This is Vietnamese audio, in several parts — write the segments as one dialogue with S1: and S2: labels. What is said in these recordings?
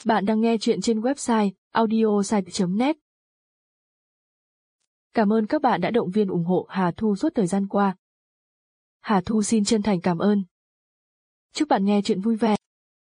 S1: Bạn đang nghe chuyện trên website audiosite.net. Cảm ơn các bạn đã động viên ủng hộ Hà Thu suốt thời gian qua. Hà Thu xin chân thành cảm ơn. Chúc bạn nghe chuyện vui vẻ.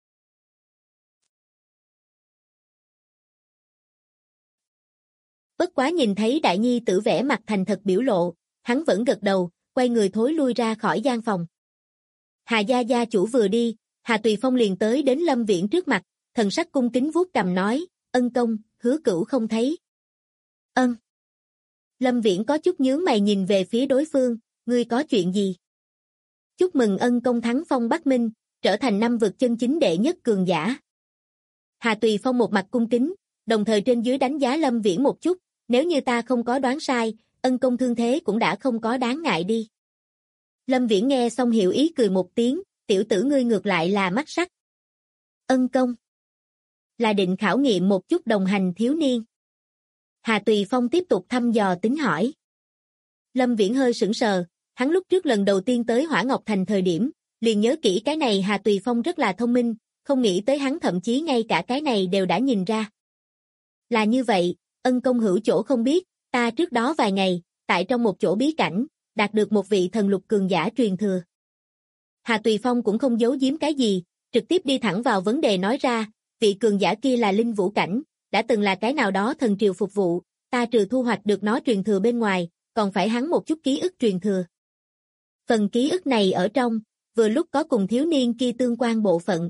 S2: Bất Quá nhìn thấy đại nhi tử vẻ mặt thành thật biểu lộ, hắn vẫn gật đầu, quay người thối lui ra khỏi gian phòng. Hà gia gia chủ vừa đi, Hà Tùy Phong liền tới đến Lâm Viễn trước mặt, thần sắc cung kính vuốt cằm nói, ân công, Hứa Cửu không thấy. Ân. Lâm Viễn có chút nhướng mày nhìn về phía đối phương, ngươi có chuyện gì? Chúc mừng ân công thắng Phong Bắc Minh, trở thành năm vực chân chính đệ nhất cường giả. Hà Tùy Phong một mặt cung kính, đồng thời trên dưới đánh giá Lâm Viễn một chút, nếu như ta không có đoán sai, ân công thương thế cũng đã không có đáng ngại đi. Lâm Viễn nghe xong hiểu ý cười một tiếng, tiểu tử ngươi ngược lại là mắt sắc. Ân công. Là định khảo nghiệm một chút đồng hành thiếu niên. Hà Tùy Phong tiếp tục thăm dò tính hỏi. Lâm Viễn hơi sững sờ, hắn lúc trước lần đầu tiên tới Hỏa Ngọc Thành thời điểm, liền nhớ kỹ cái này Hà Tùy Phong rất là thông minh, không nghĩ tới hắn thậm chí ngay cả cái này đều đã nhìn ra. Là như vậy, ân công hữu chỗ không biết, ta trước đó vài ngày, tại trong một chỗ bí cảnh, đạt được một vị thần lục cường giả truyền thừa. Hà Tùy Phong cũng không giấu giếm cái gì, trực tiếp đi thẳng vào vấn đề nói ra, vị cường giả kia là linh vũ cảnh, đã từng là cái nào đó thần triều phục vụ, ta trừ thu hoạch được nó truyền thừa bên ngoài, còn phải hắn một chút ký ức truyền thừa. Phần ký ức này ở trong, vừa lúc có cùng thiếu niên kia tương quan bộ phận.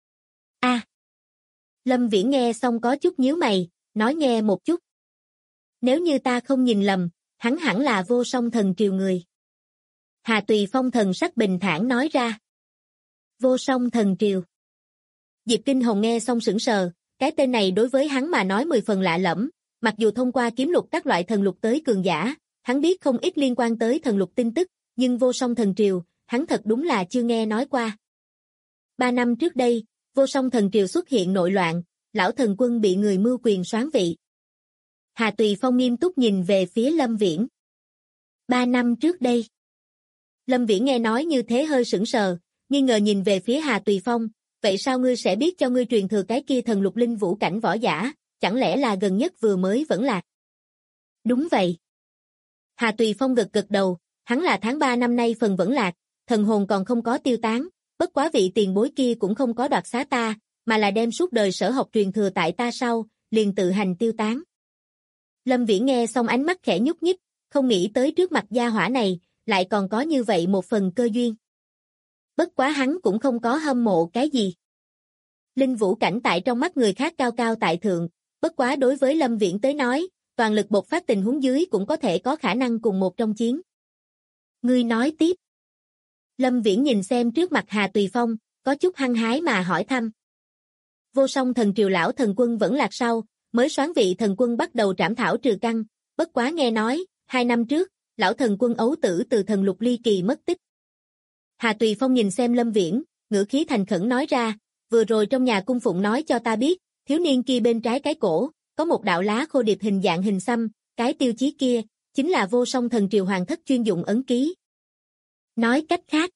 S2: Lâm Viễn nghe xong có chút nhíu mày, nói nghe một chút. Nếu như ta không nhìn lầm, hắn hẳn là Vô Song thần triều người. Hà Tùy Phong thần sắc bình thản nói ra. Vô Song thần triều. Diệp Kinh Hồng nghe xong sững sờ, cái tên này đối với hắn mà nói 10 phần lạ lẫm, mặc dù thông qua kiếm lục các loại thần lục tới cường giả, hắn biết không ít liên quan tới thần lục tin tức, nhưng Vô Song thần triều, hắn thật đúng là chưa nghe nói qua. 3 năm trước đây, Vô Song thần triều xuất hiện nội loạn, lão thần quân bị người mưu quyền soán vị. Hà Tùy Phong nghiêm túc nhìn về phía Lâm Viễn. 3 năm trước đây. Lâm Viễn nghe nói như thế hơi sững sờ, nghi ngờ nhìn về phía Hà Tùy Phong, vậy sao ngươi sẽ biết cho ngươi truyền thừa cái kia thần lục linh vũ cảnh võ giả, chẳng lẽ là gần nhất vừa mới vẫn lạc? Đúng vậy. Hà Tùy Phong gật gật đầu, hắn là tháng 3 năm nay phần vẫn lạc, thần hồn còn không có tiêu tán, bất quá vị tiền bối kia cũng không có đoạt xá ta, mà là đem suốt đời sở học truyền thừa tại ta sau, liền tự hành tiêu tán. Lâm Viễn nghe xong ánh mắt khẽ nhúc nhích, không nghĩ tới trước mặt gia hỏa này, lại còn có như vậy một phần cơ duyên. Bất quá hắn cũng không có hâm mộ cái gì. Linh vũ cảnh tại trong mắt người khác cao cao tại thượng, bất quá đối với Lâm Viễn tới nói, toàn lực bộc phát tình huống dưới cũng có thể có khả năng cùng một trong chiến. Ngươi nói tiếp. Lâm Viễn nhìn xem trước mặt Hà Tùy Phong, có chút hăng hái mà hỏi thăm. Vô Song thần triều lão thần quân vẫn lạc sau, mới soán vị thần quân bắt đầu trảm thảo trừ căn, bất quá nghe nói, 2 năm trước, lão thần quân ấu tử từ thần lục ly kỳ mất tích. Hà Tùy Phong nhìn xem Lâm Viễn, ngữ khí thành khẩn nói ra, vừa rồi trong nhà cung phụng nói cho ta biết, thiếu niên kia bên trái cái cổ, có một đạo lá khô điệp hình dạng hình xăm, cái tiêu chí kia, chính là Vô Song thần triều hoàng thất chuyên dụng ấn ký. Nói cách khác.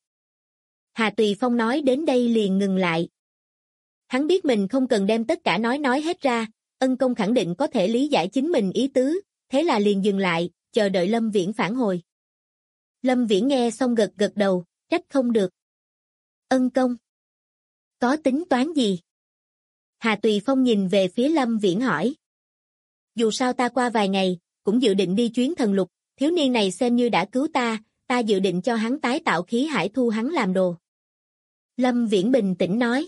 S2: Hà Tùy Phong nói đến đây liền ngừng lại. Hắn biết mình không cần đem tất cả nói hết ra, ân công khẳng định có thể lý giải chính mình ý tứ, thế là liền dừng lại, chờ đợi Lâm Viễn phản hồi. Lâm Viễn nghe xong gật gật đầu, trách không được. Ân công. Có tính toán gì? Hà Tùy Phong nhìn về phía Lâm Viễn hỏi. Dù sao ta qua vài ngày, cũng dự định đi chuyến thần lục, thiếu niên này xem như đã cứu ta dự định cho hắn tái tạo khí hải thu hắn làm đồ. Lâm Viễn bình tĩnh nói.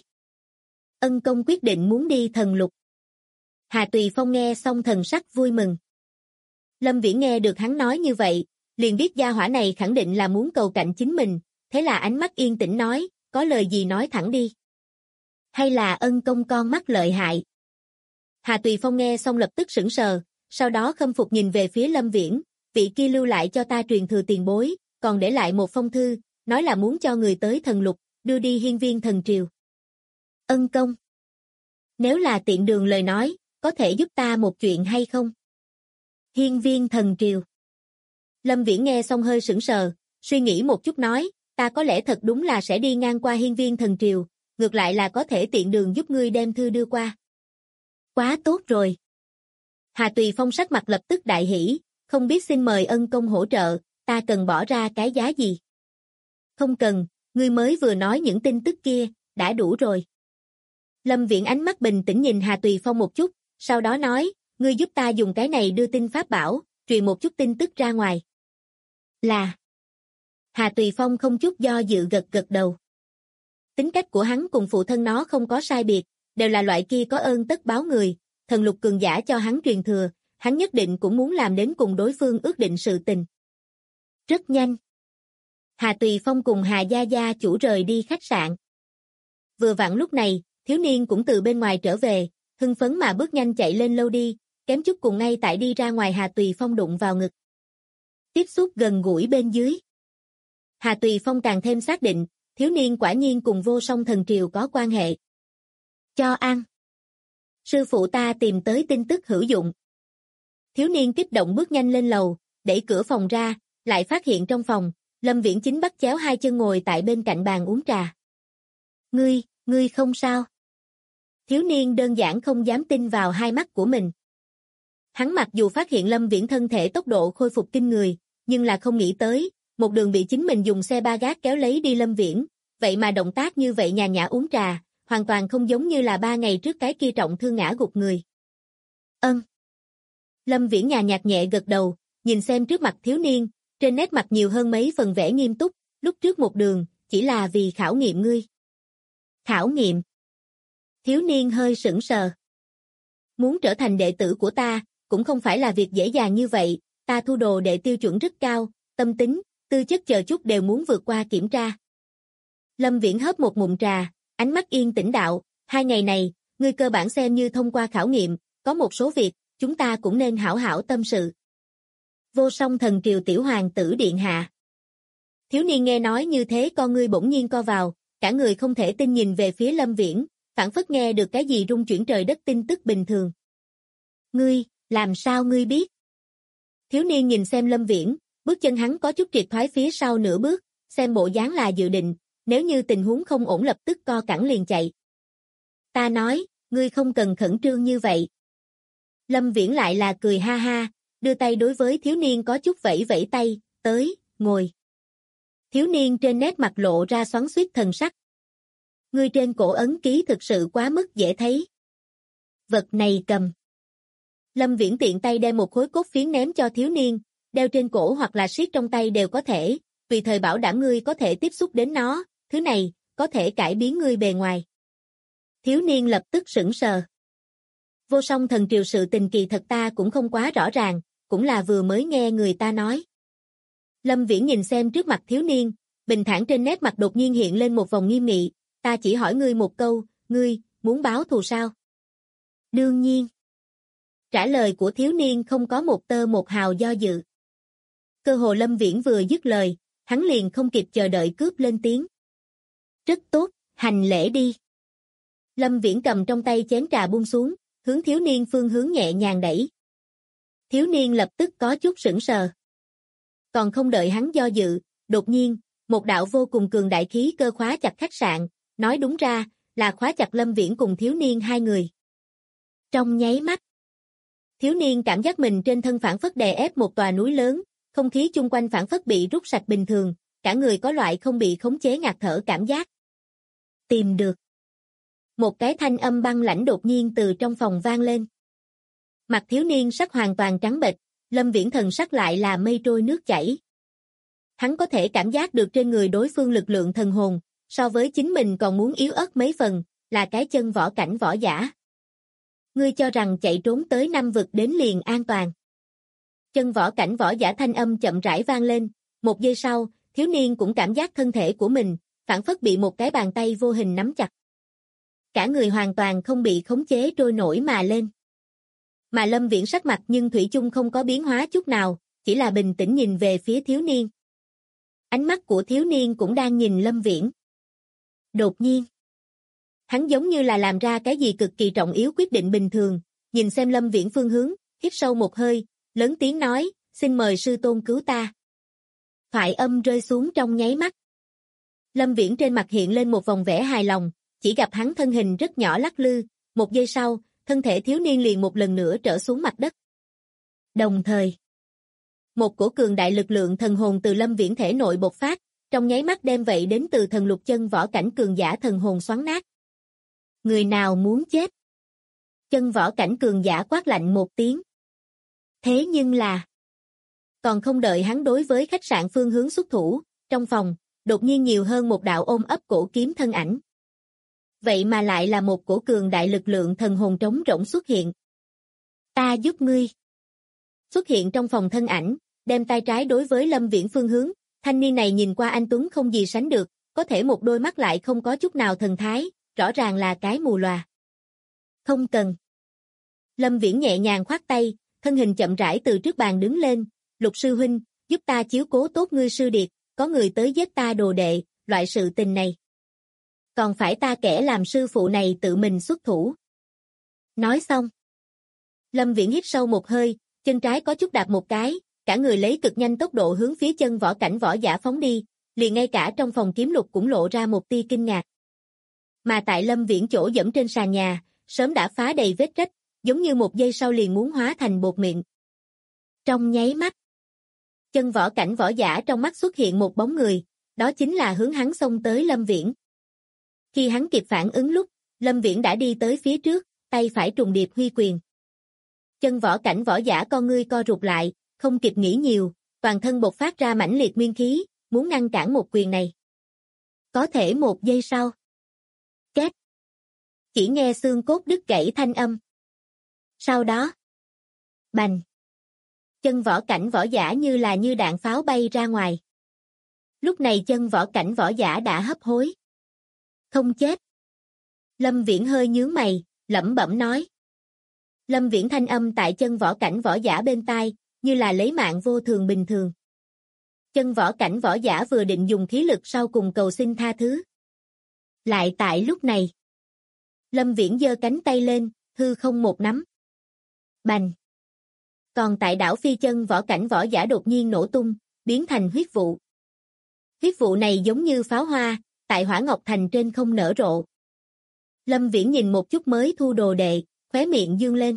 S2: Ân công quyết định muốn đi thần lục. Hà Tùy Phong nghe xong thần sắc vui mừng. Lâm Viễn nghe được hắn nói như vậy, liền biết gia hỏa này khẳng định là muốn cầu cạnh chính mình, thế là ánh mắt yên tĩnh nói, có lời gì nói thẳng đi. Hay là ân công con mắt lợi hại? Hà Tùy Phong nghe xong lập tức sững sờ, sau đó khâm phục nhìn về phía Lâm Viễn, vị kia lưu lại cho ta truyền thừa tiền bối, còn để lại một phong thư, nói là muốn cho người tới thần lục, đưa đi hiên viên thần triều. Ân công. Nếu là tiện đường lời nói, có thể giúp ta một chuyện hay không? Hiên viên thần triều. Lâm Viễn nghe xong hơi sững sờ, suy nghĩ một chút nói, ta có lẽ thật đúng là sẽ đi ngang qua hiên viên thần triều, ngược lại là có thể tiện đường giúp ngươi đem thư đưa qua. Quá tốt rồi. Hà Tùy Phong sắc mặt lập tức đại hỉ, không biết xin mời ân công hỗ trợ, ta cần bỏ ra cái giá gì? Không cần, ngươi mới vừa nói những tin tức kia, đã đủ rồi. Lâm Viễn ánh mắt bình tĩnh nhìn Hà Tùy Phong một chút, sau đó nói, ngươi giúp ta dùng cái này đưa tin pháp bảo, truyền một chút tin tức ra ngoài. Là. Hà Tùy Phong không chút do dự gật gật đầu. Tính cách của hắn cùng phụ thân nó không có sai biệt, đều là loại kia có ơn tất báo người, thần lục cường giả cho hắn truyền thừa, hắn nhất định cũng muốn làm đến cùng đối phương ước định sự tình. Rất nhanh. Hà Tùy Phong cùng Hà Gia Gia chủ rời đi khách sạn. Vừa vặn lúc này, thiếu niên cũng từ bên ngoài trở về, hưng phấn mà bước nhanh chạy lên lâu đi, kém chút cùng ngay tại đi ra ngoài Hà Tùy Phong đụng vào ngực. Tiếp xúc gần gũi bên dưới. Hà Tùy Phong càng thêm xác định, thiếu niên quả nhiên cùng Vô Song Thần Triều có quan hệ. Cho ăn. Sư phụ ta tìm tới tin tức hữu dụng. Thiếu niên kích động bước nhanh lên lầu, đẩy cửa phòng ra, lại phát hiện trong phòng, Lâm Viễn chính bắt chéo hai chân ngồi tại bên cạnh bàn uống trà. Ngươi không sao? Thiếu niên đơn giản không dám tin vào hai mắt của mình. Hắn mặc dù phát hiện Lâm Viễn thân thể tốc độ khôi phục kinh người, nhưng là không nghĩ tới, một đường bị chính mình dùng xe ba gác kéo lấy đi Lâm Viễn, vậy mà động tác như vậy nhàn nhã uống trà, hoàn toàn không giống như là 3 ngày trước cái kia trọng thương ngã gục người. Lâm Viễn nhàn nhạt nhẹ gật đầu, nhìn xem trước mặt thiếu niên, trên nét mặt nhiều hơn mấy phần vẻ nghiêm túc, lúc trước một đường, chỉ là vì khảo nghiệm ngươi. Khảo nghiệm? Thiếu niên hơi sững sờ. Muốn trở thành đệ tử của ta, cũng không phải là việc dễ dàng như vậy, ta thu đồ đệ tiêu chuẩn rất cao, tâm tính, tư chất chờ chút đều muốn vượt qua kiểm tra. Lâm Viễn hớp một ngụm trà, ánh mắt yên tĩnh đạo, 2 ngày này, ngươi cơ bản xem như thông qua khảo nghiệm, có một số việc, chúng ta cũng nên hảo hảo tâm sự. Vô Song Thần Triều tiểu hoàng tử điện hạ. Thiếu niên nghe nói như thế con ngươi bỗng nhiên co vào, cả người không thể tin nhìn về phía Lâm Viễn, phảng phất nghe được cái gì rung chuyển trời đất tin tức bình thường. Ngươi, làm sao ngươi biết? Thiếu niên nhìn xem Lâm Viễn, bước chân hắn có chút triệt thoái phía sau nửa bước, xem bộ dáng là dự định, nếu như tình huống không ổn lập tức co cẳng liền chạy. Ta nói, ngươi không cần khẩn trương như vậy. Lâm Viễn lại là cười ha ha, đưa tay đối với thiếu niên có chút vẫy vẫy tay, tới, ngồi. Thiếu niên trên nét mặt lộ ra xoắn xuýt thần sắc. Ngươi trên cổ ấn ký thực sự quá mức dễ thấy. Vật này cầm. Lâm Viễn tiện tay đem một khối cốt phiến ném cho thiếu niên, đeo trên cổ hoặc là siết trong tay đều có thể, tùy thời bảo đảm ngươi có thể tiếp xúc đến nó, thứ này, có thể cải biến ngươi bề ngoài. Thiếu niên lập tức sững sờ. Vô Song Thần Triều sự tình kỳ thật ta cũng không quá rõ ràng, cũng là vừa mới nghe người ta nói. Lâm Viễn nhìn xem trước mặt thiếu niên, bình thản trên nét mặt đột nhiên hiện lên một vòng nghiêm nghị, ta chỉ hỏi ngươi một câu, ngươi, muốn báo thù sao? Đương nhiên. Trả lời của thiếu niên không có một tơ một hào do dự. Cơ hồ Lâm Viễn vừa dứt lời, hắn liền không kịp chờ đợi cướp lên tiếng. Rất tốt, hành lễ đi. Lâm Viễn cầm trong tay chén trà buông xuống, hướng thiếu niên phương hướng nhẹ nhàng đẩy. Thiếu niên lập tức có chút sững sờ. Còn không đợi hắn do dự, đột nhiên, một đạo vô cùng cường đại khí cơ khóa chặt khách sạn, nói đúng ra, là khóa chặt Lâm Viễn cùng thiếu niên hai người. Trong nháy mắt, thiếu niên cảm giác mình trên thân phảng phất đè ép một tòa núi lớn, không khí chung quanh phảng phất bị rút sạch bình thường, cả người có loại không bị khống chế ngạt thở cảm giác. Tìm được. Một cái thanh âm băng lãnh đột nhiên từ trong phòng vang lên. Mặt thiếu niên sắc hoàn toàn trắng bệch, Lâm Viễn thần sắc lại là mây trôi nước chảy. Hắn có thể cảm giác được trên người đối phương lực lượng thần hồn, so với chính mình còn muốn yếu ớt mấy phần, là cái chân võ cảnh võ giả. Ngươi cho rằng chạy trốn tới 5 vực đến liền an toàn. Chân võ cảnh võ giả thanh âm chậm rãi vang lên, một giây sau, thiếu niên cũng cảm giác thân thể của mình, phảng phất bị một cái bàn tay vô hình nắm chặt. Cả người hoàn toàn không bị khống chế trôi nổi mà lên. Mà Lâm Viễn sắc mặt nhưng thủy chung không có biến hóa chút nào, chỉ là bình tĩnh nhìn về phía thiếu niên. Ánh mắt của thiếu niên cũng đang nhìn Lâm Viễn. Đột nhiên, hắn giống như là làm ra cái gì cực kỳ trọng yếu quyết định bình thường, nhìn xem Lâm Viễn phương hướng, hít sâu một hơi, lớn tiếng nói, xin mời sư tôn cứu ta. Thoại âm rơi xuống trong nháy mắt. Lâm Viễn trên mặt hiện lên một vòng vẻ hài lòng, chỉ gặp hắn thân hình rất nhỏ lắc lư, một giây sau, thân thể thiếu niên liền một lần nữa trở xuống mặt đất. Đồng thời, một cổ cường đại lực lượng thần hồn từ Lâm Viễn thể nội bộc phát, trong nháy mắt đem vậy đến từ thần lục chân võ cảnh cường giả thần hồn xoắn nát. Người nào muốn chết? Chân võ cảnh cường giả quát lạnh một tiếng. Thế nhưng là, còn không đợi hắn đối với khách sạn phương hướng xuất thủ, trong phòng, đột nhiên nhiều hơn một đạo ôm ấp cổ kiếm thân ảnh. Vậy mà lại là một cổ cường đại lực lượng thần hồn trống rỗng xuất hiện. Ta giúp ngươi. Xuất hiện trong phòng thân ảnh, đem tay trái đối với Lâm Viễn phương hướng, thanh niên này nhìn qua anh tuấn không gì sánh được, có thể một đôi mắt lại không có chút nào thần thái, rõ ràng là cái mù lòa. Không cần. Lâm Viễn nhẹ nhàng khoát tay, thân hình chậm rãi từ trước bàn đứng lên, Lục sư huynh, giúp ta chiếu cố tốt ngươi sư điệt, có người tới giết ta đồ đệ, loại sự tình này. Còn phải ta kẻ làm sư phụ này tự mình xuất thủ. Nói xong. Lâm Viễn hít sâu một hơi, chân trái có chút đạp một cái, cả người lấy cực nhanh tốc độ hướng phía chân võ cảnh võ giả phóng đi, liền ngay cả trong phòng kiếm lục cũng lộ ra một tia kinh ngạc. Mà tại Lâm Viễn chỗ dẫm trên sàn nhà, sớm đã phá đầy vết rách, giống như một giây sau liền muốn hóa thành bột mịn. Trong nháy mắt, chân võ cảnh võ giả trong mắt xuất hiện một bóng người, đó chính là hướng hắn xông tới Lâm Viễn. Khi hắn kịp phản ứng lúc, Lâm Viễn đã đi tới phía trước, tay phải trùng điệp huy quyền. Chân võ cảnh võ giả con ngươi co rụt lại, không kịp nghĩ nhiều, toàn thân bộc phát ra mãnh liệt nguyên khí, muốn ngăn cản một quyền này. Có thể một giây sau. Két. Chỉ nghe xương cốt đứt gãy thanh âm. Sau đó. Bành. Chân võ cảnh võ giả như đạn pháo bay ra ngoài. Lúc này chân võ cảnh võ giả đã hấp hối. Không chết. Lâm Viễn hơi nhướng mày, lẩm bẩm nói. Lâm Viễn thanh âm tại chân võ cảnh võ giả bên tai, như là lấy mạng vô thường bình thường. Chân võ cảnh võ giả vừa định dùng khí lực sau cùng cầu xin tha thứ. Lại tại lúc này. Lâm Viễn giơ cánh tay lên, hư không một nắm. Bành. Còn tại đảo phi chân võ cảnh võ giả đột nhiên nổ tung, biến thành huyết vụ. Huyết vụ này giống như pháo hoa, tại Hỏa Ngọc Thành trên không nở rộ. Lâm Viễn nhìn một chút mới thu đồ đệ, khóe miệng dương lên.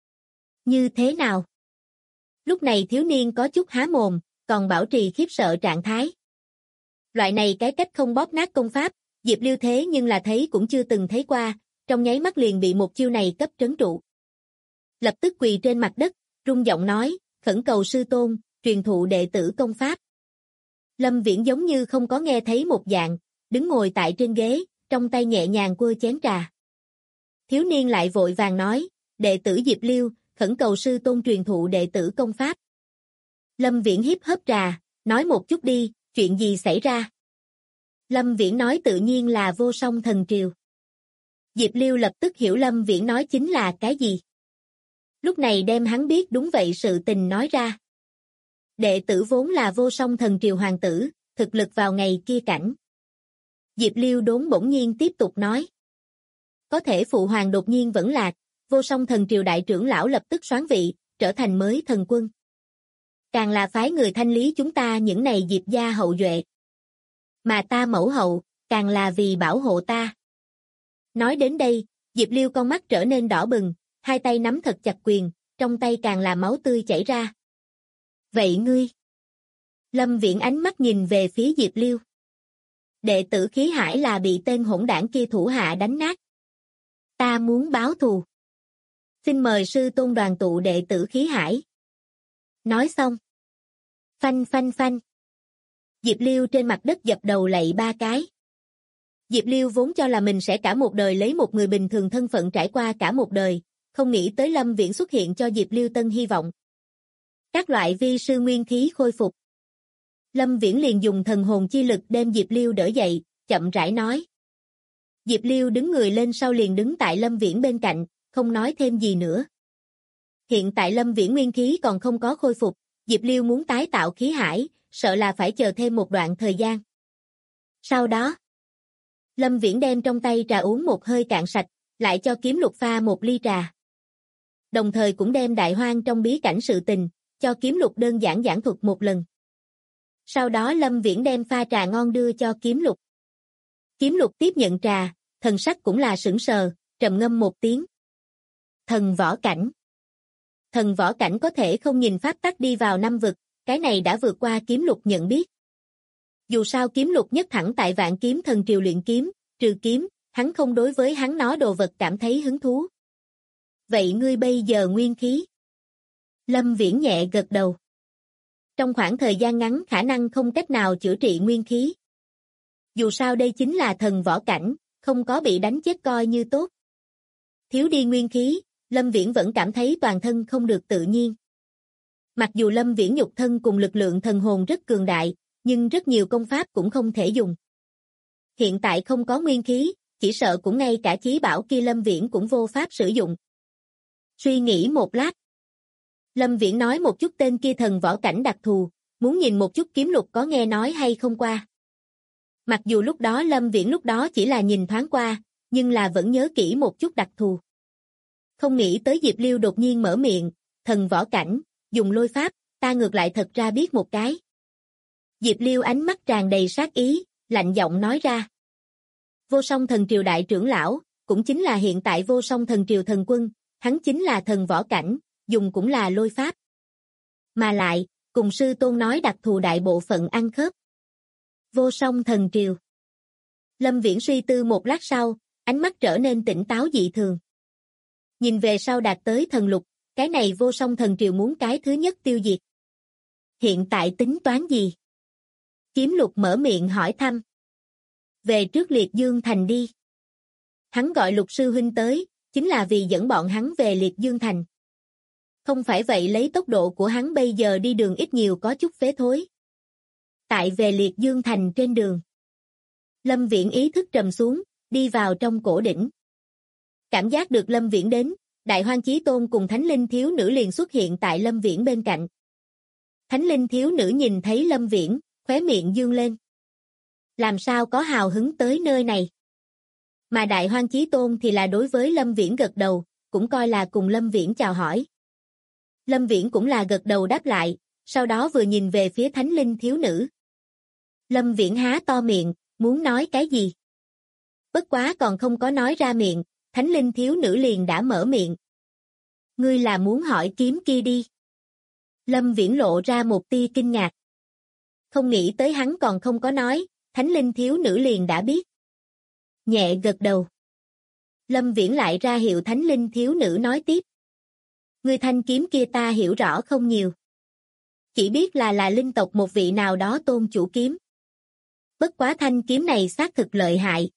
S2: Như thế nào? Lúc này thiếu niên có chút há mồm, còn bảo trì khiếp sợ trạng thái. Loại này cái cách không bóp nát công pháp, Diệp Lưu thế nhưng là thấy cũng chưa từng thấy qua, trong nháy mắt liền bị một chiêu này cấp trấn trụ. Lập tức quỳ trên mặt đất, rung giọng nói, khẩn cầu sư tôn, truyền thụ đệ tử công pháp. Lâm Viễn giống như không có nghe thấy một dạng, đứng ngồi tại trên ghế, trong tay nhẹ nhàng quơ chén trà. Thiếu niên lại vội vàng nói, đệ tử Diệp Lưu, khẩn cầu sư tôn truyền thụ đệ tử công pháp. Lâm Viễn hiếp hớp trà, nói một chút đi, chuyện gì xảy ra? Lâm Viễn nói tự nhiên là Vô Song Thần Triều. Diệp Lưu lập tức hiểu Lâm Viễn nói chính là cái gì. Lúc này đem hắn biết đúng vậy sự tình nói ra. Đệ tử vốn là Vô Song Thần Triều hoàng tử, thực lực vào ngày kia cảnh. Diệp Lưu đốn bỗng nhiên tiếp tục nói. Có thể phụ hoàng đột nhiên vẫn lạc, Vô Song Thần Triều đại trưởng lão lập tức soán vị, trở thành mới thần quân. Càng là phái người thanh lý chúng ta những này Diệp gia hậu duệ. Mà ta mẫu hậu, càng là vì bảo hộ ta. Nói đến đây, Diệp Lưu con mắt trở nên đỏ bừng, hai tay nắm thật chặt quyền, trong tay càng là máu tươi chảy ra. Vậy ngươi? Lâm Viễn ánh mắt nhìn về phía Diệp Lưu. Đệ tử Khí Hải là bị tên hỗn đảng kia thủ hạ đánh nát. Ta muốn báo thù. Xin mời sư tôn đoàn tụ đệ tử Khí Hải. Nói xong. Phanh phanh phanh. Diệp Lưu trên mặt đất dập đầu lạy ba cái. Diệp Lưu vốn cho là mình sẽ cả một đời lấy một người bình thường thân phận trải qua cả một đời, không nghĩ tới Lâm Viễn xuất hiện cho Diệp Lưu tân hy vọng. Các loại vi sư nguyên khí khôi phục. Lâm Viễn liền dùng thần hồn chi lực đem Diệp Lưu đỡ dậy, chậm rãi nói. Diệp Lưu đứng người lên sau liền đứng tại Lâm Viễn bên cạnh, không nói thêm gì nữa. Hiện tại Lâm Viễn nguyên khí còn không có khôi phục, Diệp Lưu muốn tái tạo khí hải, sợ là phải chờ thêm một đoạn thời gian. Sau đó, Lâm Viễn đem trong tay trà uống một hơi cạn sạch, lại cho Kiếm Lục pha một ly trà. Đồng thời cũng đem Đại Hoang trong bí cảnh sự tình, cho Kiếm Lục đơn giản giảng thuật một lần. Sau đó Lâm Viễn đem pha trà ngon đưa cho Kiếm Lục. Kiếm Lục tiếp nhận trà, thần sắc cũng là sững sờ, trầm ngâm một tiếng. Thần võ cảnh. Thần võ cảnh có thể không nhìn pháp tắc đi vào năm vực, cái này đã vượt qua kiếm lục nhận biết. Dù sao kiếm lục nhất thẳng tại vạn kiếm thần triều luyện kiếm, trừ kiếm, hắn không đối với hắn nó đồ vật cảm thấy hứng thú. Vậy ngươi bây giờ nguyên khí? Lâm Viễn nhẹ gật đầu. Trong khoảng thời gian ngắn khả năng không cách nào chữa trị nguyên khí. Dù sao đây chính là thần võ cảnh, không có bị đánh chết coi như tốt. Thiếu đi nguyên khí, Lâm Viễn vẫn cảm thấy toàn thân không được tự nhiên. Mặc dù Lâm Viễn nhục thân cùng lực lượng thần hồn rất cường đại, nhưng rất nhiều công pháp cũng không thể dùng. Hiện tại không có nguyên khí, chỉ sợ cũng ngay cả chí bảo kia Lâm Viễn cũng vô pháp sử dụng. Suy nghĩ một lát. Lâm Viễn nói một chút tên kia thần võ cảnh đặc thù, muốn nhìn một chút kiếm lục có nghe nói hay không qua. Mặc dù lúc đó Lâm Viễn lúc đó chỉ là nhìn thoáng qua, nhưng là vẫn nhớ kỹ một chút đặc thù. Không nghĩ tới Diệp Liêu đột nhiên mở miệng, thần võ cảnh, dùng lôi pháp, ta ngược lại thật ra biết một cái. Diệp Liêu ánh mắt tràn đầy sát ý, lạnh giọng nói ra. Vô Song Thần Triều đại trưởng lão, cũng chính là hiện tại Vô Song Thần Triều thần quân, hắn chính là thần võ cảnh, dùng cũng là lôi pháp. Mà lại, cùng sư tôn nói đặc thù đại bộ phận ăn khớp. Vô Song Thần Triều. Lâm Viễn suy tư một lát sau, ánh mắt trở nên tỉnh táo dị thường. Nhìn về sau đạt tới thần lục, cái này Vô Song Thần Triều muốn cái thứ nhất tiêu diệt. Hiện tại tính toán gì? Kiếm Lục mở miệng hỏi thăm. Về trước Liệt Dương Thành đi. Hắn gọi Lục sư huynh tới, chính là vì dẫn bọn hắn về Liệt Dương Thành. Không phải vậy lấy tốc độ của hắn bây giờ đi đường ít nhiều có chút phế thối. Tại về Liệt Dương Thành trên đường. Lâm Viễn ý thức trầm xuống, đi vào trong cổ đỉnh. Cảm giác được Lâm Viễn đến, Đại Hoang Chí Tôn cùng Thánh Linh thiếu nữ liền xuất hiện tại Lâm Viễn bên cạnh. Thánh Linh thiếu nữ nhìn thấy Lâm Viễn, khóe miệng dương lên. Làm sao có hào hứng tới nơi này? Mà Đại Hoang Chí Tôn thì là đối với Lâm Viễn gật đầu, cũng coi là cùng Lâm Viễn chào hỏi. Lâm Viễn cũng là gật đầu đáp lại, sau đó vừa nhìn về phía Thánh Linh thiếu nữ. Lâm Viễn há to miệng, muốn nói cái gì? Bất quá còn không có nói ra miệng, Thánh Linh thiếu nữ liền đã mở miệng. Ngươi là muốn hỏi kiếm kia đi. Lâm Viễn lộ ra một tia kinh ngạc. Không nghĩ tới hắn còn không có nói, Thánh Linh thiếu nữ liền đã biết. Nhẹ gật đầu. Lâm Viễn lại ra hiệu Thánh Linh thiếu nữ nói tiếp. Ngươi thanh kiếm kia ta hiểu rõ không nhiều. Chỉ biết là linh tộc một vị nào đó tôn chủ kiếm. Bất quá thanh kiếm này xác thực lợi hại.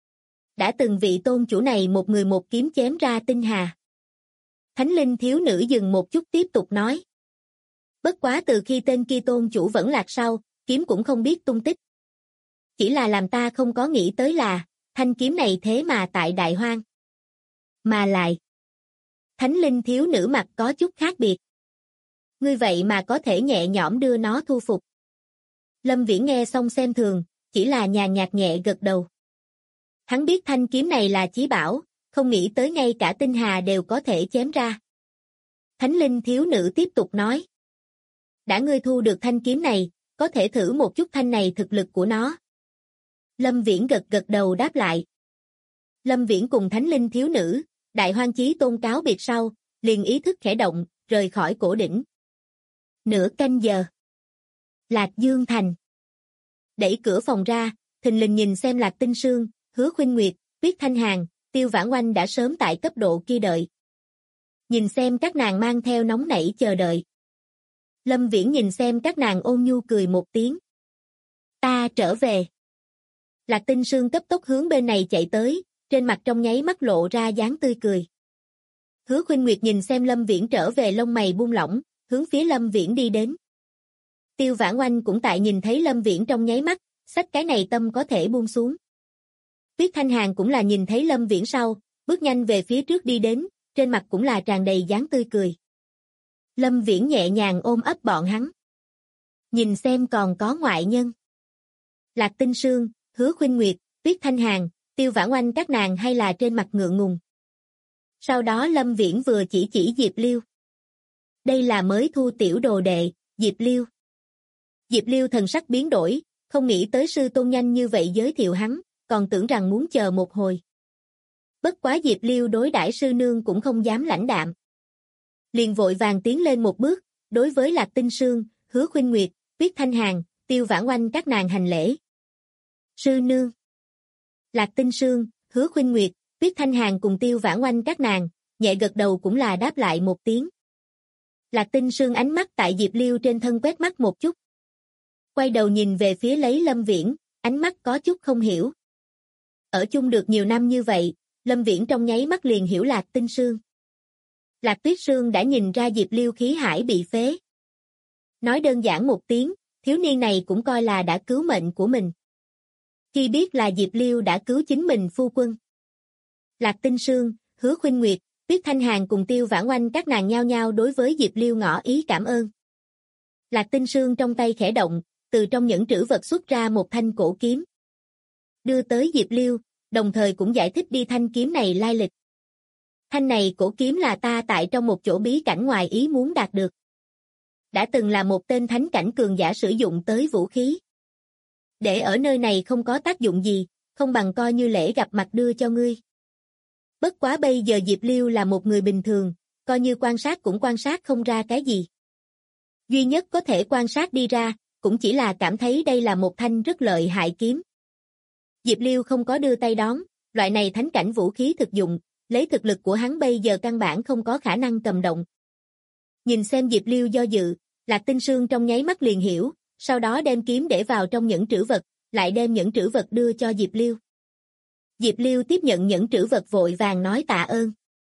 S2: Đã từng vị tôn chủ này một người một kiếm chém ra tinh hà. Thánh Linh thiếu nữ dừng một chút tiếp tục nói. Bất quá từ khi tên kia tôn chủ vẫn lạc sau, kiếm cũng không biết tung tích. Chỉ là làm ta không có nghĩ tới là, thanh kiếm này thế mà tại Đại Hoang. Mà lại, Thánh Linh thiếu nữ mặt có chút khác biệt. Ngươi vậy mà có thể nhẹ nhõm đưa nó thu phục. Lâm Viễn nghe xong xem thường, chỉ là nhàn nhạt nhẹ gật đầu. Hắn biết thanh kiếm này là chí bảo, không nghĩ tới ngay cả tinh hà đều có thể chém ra. Thánh Linh thiếu nữ tiếp tục nói. Đã ngươi thu được thanh kiếm này, có thể thử một chút thanh này thực lực của nó. Lâm Viễn gật gật đầu đáp lại. Lâm Viễn cùng Thánh Linh thiếu nữ, Đại Hoang Chí Tôn cáo biệt sau, liền ý thức khẽ động, rời khỏi cổ đỉnh. Nửa canh giờ. Lạc Dương Thành. Đẩy cửa phòng ra, thình lình nhìn xem Lạc Tinh Sương, Hứa Khuynh Nguyệt, Tuyết Thanh Hàn, Tiêu Vãn Oanh đã sớm tại cấp độ kia đợi. Nhìn xem các nàng mang theo nóng nảy chờ đợi. Lâm Viễn nhìn xem các nàng ôn nhu cười một tiếng. Ta trở về. Lạc Tinh Sương cấp tốc hướng bên này chạy tới, trên mặt trong nháy mắt lộ ra dáng tươi cười. Hứa Khuynh Nguyệt nhìn xem Lâm Viễn trở về lông mày buông lỏng, hướng phía Lâm Viễn đi đến. Tiêu Vãn Oanh cũng tại nhìn thấy Lâm Viễn trong nháy mắt, xách cái này tâm có thể buông xuống. Tuyết Thanh Hàn cũng là nhìn thấy Lâm Viễn sau, bước nhanh về phía trước đi đến, trên mặt cũng là tràn đầy dáng tươi cười. Lâm Viễn nhẹ nhàng ôm ấp bọn hắn. Nhìn xem còn có ngoại nhân. Lạc Tinh Sương, Hứa Khuynh Nguyệt, Tuyết Thanh Hàn, Tiêu Vãn Oanh các nàng hay là trên mặt ngượng ngùng. Sau đó Lâm Viễn vừa chỉ Diệp Liêu. Đây là mới thu tiểu đồ đệ, Diệp Liêu. Diệp Liêu thần sắc biến đổi, không nghĩ tới sư tôn nhanh như vậy giới thiệu hắn, còn tưởng rằng muốn chờ một hồi. Bất quá Diệp Liêu đối đãi sư nương cũng không dám lãnh đạm. Liền vội vàng tiến lên một bước, đối với Lạc Tinh Sương, Hứa Khuynh Nguyệt, Tuyết Thanh Hàn, Tiêu Vãn Oanh các nàng hành lễ. Sư nương. Lạc Tinh Sương, Hứa Khuynh Nguyệt, Tuyết Thanh Hàn cùng Tiêu Vãn Oanh các nàng, nhẹ gật đầu cũng là đáp lại một tiếng. Lạc Tinh Sương ánh mắt tại Diệp Liêu trên thân quét mắt một chút. Quay đầu nhìn về phía lấy Lâm Viễn, ánh mắt có chút không hiểu. Ở chung được nhiều năm như vậy, Lâm Viễn trong nháy mắt liền hiểu Lạc Tinh Sương. Lạc Tuyết Sương đã nhìn ra Diệp Liêu khí hải bị phế. Nói đơn giản một tiếng, thiếu niên này cũng coi là đã cứu mệnh của mình. Khi biết là Diệp Liêu đã cứu chính mình phu quân. Lạc Tinh Sương, Hứa Khuynh Nguyệt, Tuyết Thanh Hàn cùng Tiêu Vãn Oanh các nàng nhao nhao đối với Diệp Liêu ngỏ ý cảm ơn. Lạc Tinh Sương trong tay khẽ động, từ trong những trữ vật xuất ra một thanh cổ kiếm. Đưa tới Diệp Liêu, đồng thời cũng giải thích đi thanh kiếm này lai lịch. Thanh này cổ kiếm là ta tại trong một chỗ bí cảnh ngoài ý muốn đạt được. Đã từng là một tên thánh cảnh cường giả sử dụng tới vũ khí. Để ở nơi này không có tác dụng gì, không bằng coi như lễ gặp mặt đưa cho ngươi. Bất quá bây giờ Diệp Liêu là một người bình thường, coi như quan sát cũng quan sát không ra cái gì. Duy nhất có thể quan sát đi ra, cũng chỉ là cảm thấy đây là một thanh rất lợi hại kiếm. Diệp Liêu không có đưa tay đón, loại này thánh cảnh vũ khí thực dụng, lấy thực lực của hắn bây giờ căn bản không có khả năng cầm động. Nhìn xem Diệp Liêu do dự, Lạc Tinh Sương trong nháy mắt liền hiểu, sau đó đem kiếm để vào trong những trữ vật, lại đem những trữ vật đưa cho Diệp Liêu. Diệp Liêu tiếp nhận những trữ vật vội vàng nói tạ ơn.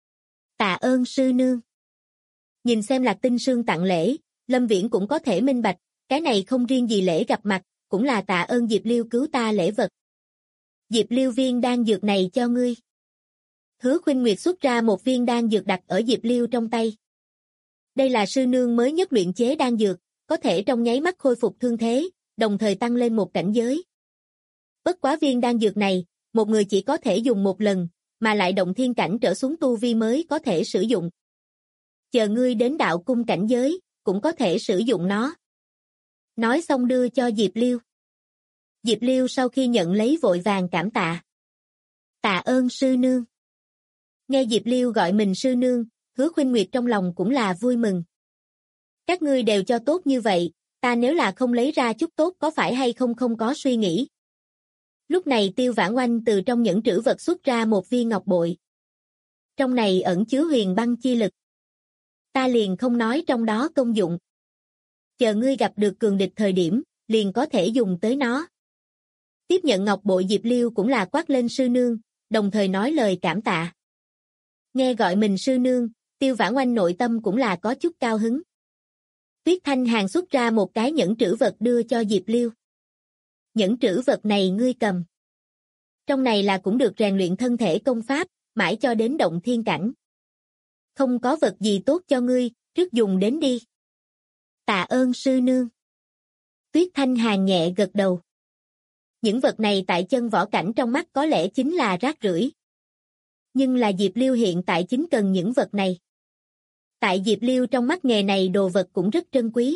S2: Tạ ơn sư nương. Nhìn xem Lạc Tinh Sương tặng lễ, Lâm Viễn cũng có thể minh bạch, cái này không riêng gì lễ gặp mặt, cũng là tạ ơn Diệp Liêu cứu ta lễ vật. Diệp Liêu viên đan dược này cho ngươi. Hứa Khuynh Nguyệt xuất ra một viên đan dược đặt ở Diệp Liêu trong tay. Đây là sư nương mới nhất luyện chế đan dược, có thể trong nháy mắt khôi phục thương thế, đồng thời tăng lên một cảnh giới. Bất quá viên đan dược này, một người chỉ có thể dùng một lần, mà lại động thiên cảnh trở xuống tu vi mới có thể sử dụng. Chờ ngươi đến đạo cung cảnh giới, cũng có thể sử dụng nó. Nói xong đưa cho Diệp Liêu. Diệp Liêu sau khi nhận lấy vội vàng cảm tạ. Tạ ơn sư nương. Nghe Diệp Liêu gọi mình sư nương, Hứa Khuynh Nguyệt trong lòng cũng là vui mừng. Các ngươi đều cho tốt như vậy, ta nếu là không lấy ra chút tốt có phải hay không không có suy nghĩ. Lúc này Tiêu Vãn Oanh từ trong những trữ vật xuất ra một viên ngọc bội. Trong này ẩn chứa huyền băng chi lực. Ta liền không nói trong đó công dụng. Chờ ngươi gặp được cường địch thời điểm, liền có thể dùng tới nó. Tiếp nhận ngọc bội Diệp Liêu cũng là quát lên sư nương, đồng thời nói lời cảm tạ. Nghe gọi mình sư nương, Tiêu Vãn Oanh nội tâm cũng là có chút cao hứng. Tuyết Thanh Hàn xuất ra một cái nhẫn trữ vật đưa cho Diệp Liêu. Nhẫn trữ vật này ngươi cầm. Trong này là cũng được rèn luyện thân thể công pháp, mãi cho đến động thiên cảnh. Không có vật gì tốt cho ngươi, trước dùng đến đi. Tạ ơn sư nương. Tuyết Thanh Hàn nhẹ gật đầu. Những vật này tại chân võ cảnh trong mắt có lẽ chính là rác rưởi. Nhưng là Diệp Liêu hiện tại chính cần những vật này. Tại Diệp Liêu trong mắt nghề này đồ vật cũng rất trân quý.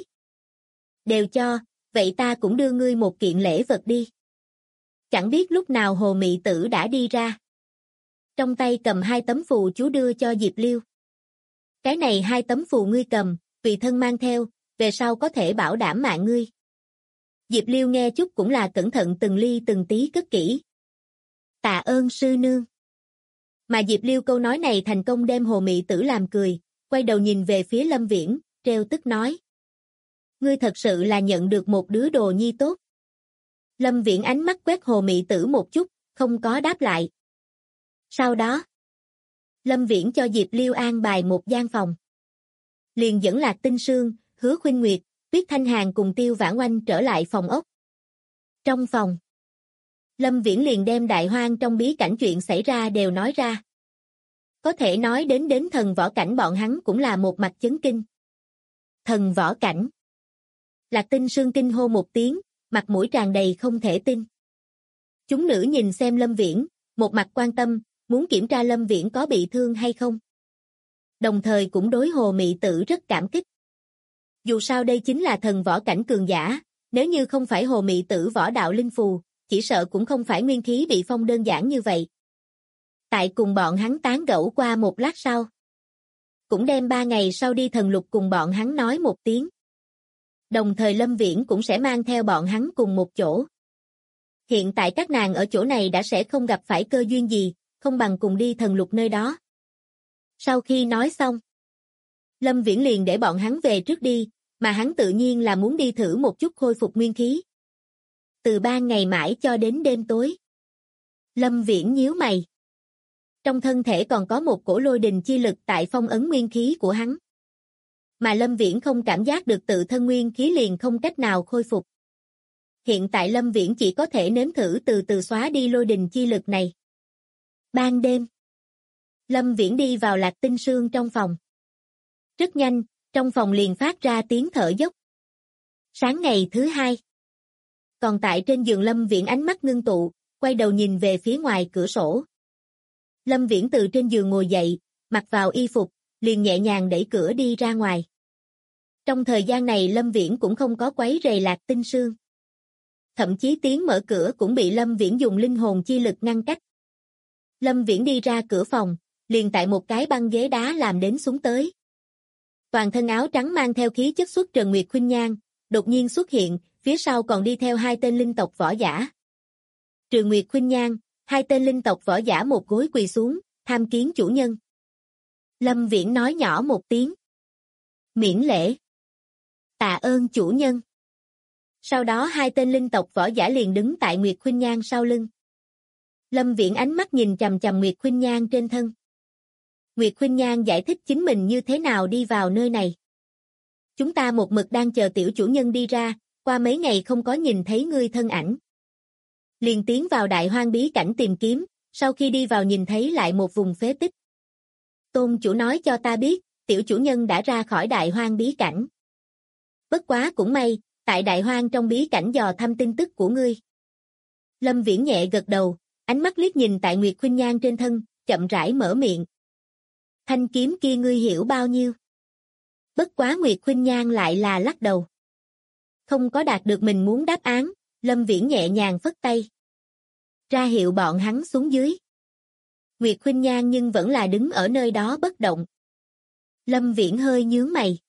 S2: Đều cho, vậy ta cũng đưa ngươi một kiện lễ vật đi. Chẳng biết lúc nào Hồ Mị Tử đã đi ra. Trong tay cầm 2 tấm phù chú đưa cho Diệp Liêu. Cái này 2 tấm phù ngươi cầm, tùy thân mang theo, về sau có thể bảo đảm mạng ngươi. Diệp Liêu nghe chút cũng là cẩn thận từng ly từng tí cất kỹ. Tạ ơn sư nương. Mà Diệp Liêu câu nói này thành công đem Hồ Mị Tử làm cười, quay đầu nhìn về phía Lâm Viễn, trêu tức nói. Ngươi thật sự là nhận được một đứa đồ nhi tốt. Lâm Viễn ánh mắt quét Hồ Mị Tử một chút, không có đáp lại. Sau đó, Lâm Viễn cho Diệp Liêu an bài một gian phòng. Liền dẫn Lạc Tinh Sương, Hứa Khuynh Nguyệt, Tuyết Thanh Hàn cùng Tiêu Vãn Oanh trở lại phòng ốc. Trong phòng, Lâm Viễn liền đem đại hoang trong bí cảnh chuyện xảy ra đều nói ra. Có thể nói đến thần võ cảnh bọn hắn cũng là một mặt chấn kinh. Thần võ cảnh. Lạc Tinh Sương kinh hô một tiếng, mặt mũi tràn đầy không thể tin. Chúng nữ nhìn xem Lâm Viễn, một mặt quan tâm, muốn kiểm tra Lâm Viễn có bị thương hay không. Đồng thời cũng đối Hồ Mị Tử rất cảm kích. Dù sao đây chính là thần võ cảnh cường giả, nếu như không phải Hồ Mị Tử võ đạo linh phù, chỉ sợ cũng không phải nguyên khí bị phong đơn giản như vậy. Tại cùng bọn hắn tán gẫu qua một lát sau. Cũng đem 3 ngày sau đi thần lục cùng bọn hắn nói một tiếng. Đồng thời Lâm Viễn cũng sẽ mang theo bọn hắn cùng một chỗ. Hiện tại các nàng ở chỗ này đã sẽ không gặp phải cơ duyên gì, không bằng cùng đi thần lục nơi đó. Sau khi nói xong, Lâm Viễn liền để bọn hắn về trước đi, mà hắn tự nhiên là muốn đi thử một chút khôi phục nguyên khí. Từ ban ngày mãi cho đến đêm tối. Lâm Viễn nhíu mày. Trong thân thể còn có một cổ lôi đình chi lực tại phong ấn nguyên khí của hắn. Mà Lâm Viễn không cảm giác được tự thân nguyên khí liền không cách nào khôi phục. Hiện tại Lâm Viễn chỉ có thể nếm thử từ từ xóa đi lôi đình chi lực này. Ban đêm, Lâm Viễn đi vào Lạc Tinh Sương trong phòng. Rất nhanh, trong phòng liền phát ra tiếng thở dốc. Sáng ngày thứ 2. Còn tại trên giường Lâm Viễn ánh mắt ngưng tụ, quay đầu nhìn về phía ngoài cửa sổ. Lâm Viễn từ trên giường ngồi dậy, mặc vào y phục, liền nhẹ nhàng đẩy cửa đi ra ngoài. Trong thời gian này Lâm Viễn cũng không có quấy rầy Lạc Tinh Sương. Thậm chí tiếng mở cửa cũng bị Lâm Viễn dùng linh hồn chi lực ngăn cách. Lâm Viễn đi ra cửa phòng, liền tại một cái băng ghế đá làm đến xuống tới. Toàn thân áo trắng mang theo khí chất xuất trần Nguyệt Khuynh Nhan, đột nhiên xuất hiện, phía sau còn đi theo 2 tên linh tộc võ giả. Trừ Nguyệt Khuynh Nhan, 2 tên linh tộc võ giả một gối quỳ xuống, tham kiến chủ nhân. Lâm Viễn nói nhỏ một tiếng. Miễn lễ. Tạ ơn chủ nhân. Sau đó 2 tên linh tộc võ giả liền đứng tại Nguyệt Khuynh Nhan sau lưng. Lâm Viễn ánh mắt nhìn chằm chằm Nguyệt Khuynh Nhan trên thân. Nguyệt Khuynh Nhan giải thích chính mình như thế nào đi vào nơi này. Chúng ta một mực đang chờ tiểu chủ nhân đi ra, qua mấy ngày không có nhìn thấy ngươi thân ảnh. Liền tiến vào đại hoang bí cảnh tìm kiếm, sau khi đi vào nhìn thấy lại một vùng phế tích. Tôn chủ nói cho ta biết, tiểu chủ nhân đã ra khỏi đại hoang bí cảnh. Bất quá cũng may, tại đại hoang trong bí cảnh dò thăm tin tức của ngươi. Lâm Viễn nhẹ gật đầu, ánh mắt liếc nhìn tại Nguyệt Khuynh Nhan trên thân, chậm rãi mở miệng. Thanh kiếm kia ngươi hiểu bao nhiêu? Bất quá Nguyệt Khuynh Nhan lại là lắc đầu. Không có đạt được mình muốn đáp án, Lâm Viễn nhẹ nhàng phất tay. Ra hiệu bọn hắn xuống dưới. Nguyệt Khuynh Nhan nhưng vẫn là đứng ở nơi đó bất động. Lâm Viễn hơi nhướng mày.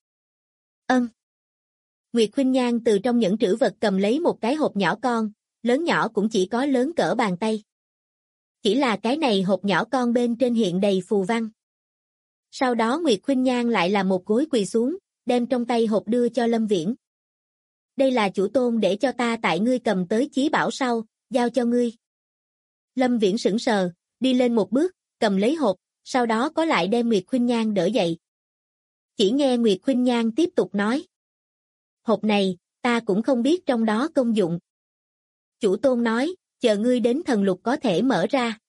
S2: Nguyệt Khuynh Nhan từ trong những trữ vật cầm lấy một cái hộp nhỏ con, lớn nhỏ cũng chỉ có lớn cỡ bàn tay. Chỉ là cái này hộp nhỏ con bên trên hiện đầy phù văn. Sau đó Nguyệt Khuynh Nhan lại là một gối quỳ xuống, đem trong tay hộp đưa cho Lâm Viễn. Đây là chủ tôn để cho ta tại ngươi cầm tới chí bảo sau, giao cho ngươi. Lâm Viễn sững sờ, đi lên một bước, cầm lấy hộp, sau đó có lại đem Nguyệt Khuynh Nhan đỡ dậy. Chỉ nghe Nguyệt Khuynh Nhan tiếp tục nói. Hộp này, ta cũng không biết trong đó công dụng. Chủ tôn nói, chờ ngươi đến thần lục có thể mở ra.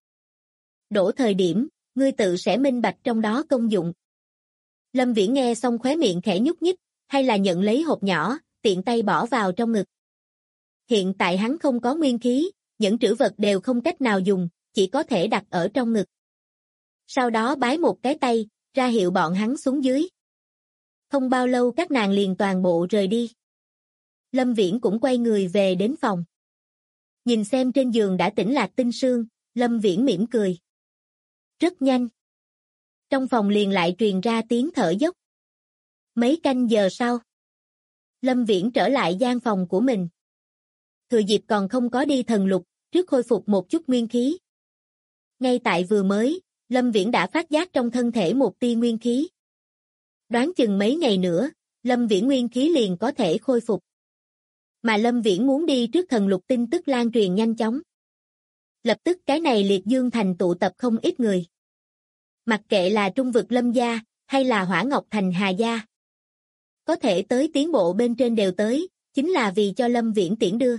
S2: Đổ thời điểm, ngươi tự sẽ minh bạch trong đó công dụng. Lâm Viễn nghe xong khóe miệng khẽ nhúc nhích, hay là nhận lấy hộp nhỏ, tiện tay bỏ vào trong ngực. Hiện tại hắn không có nguyên khí, những trữ vật đều không cách nào dùng, chỉ có thể đặt ở trong ngực. Sau đó bái một cái tay, ra hiệu bọn hắn xuống dưới. Không bao lâu các nàng liền toàn bộ rời đi. Lâm Viễn cũng quay người về đến phòng. Nhìn xem trên giường đã tỉnh Lạc Tinh Sương, Lâm Viễn mỉm cười. Rất nhanh. Trong phòng liền lại truyền ra tiếng thở dốc. Mấy canh giờ sau, Lâm Viễn trở lại gian phòng của mình. Thừa dịp còn không có đi thần lục, trước khôi phục một chút nguyên khí. Ngay tại vừa mới, Lâm Viễn đã phát giác trong thân thể một tia nguyên khí. Đoán chừng mấy ngày nữa, Lâm Viễn nguyên khí liền có thể khôi phục. Mà Lâm Viễn muốn đi trước thần lục tin tức lan truyền nhanh chóng. Lập tức cái này Liệt Dương Thành tụ tập không ít người. Mặc kệ là Trung vực Lâm gia, hay là Hỏa Ngọc Thành Hà gia. Có thể tới tiến bộ bên trên đều tới, chính là vì cho Lâm Viễn tiễn đưa.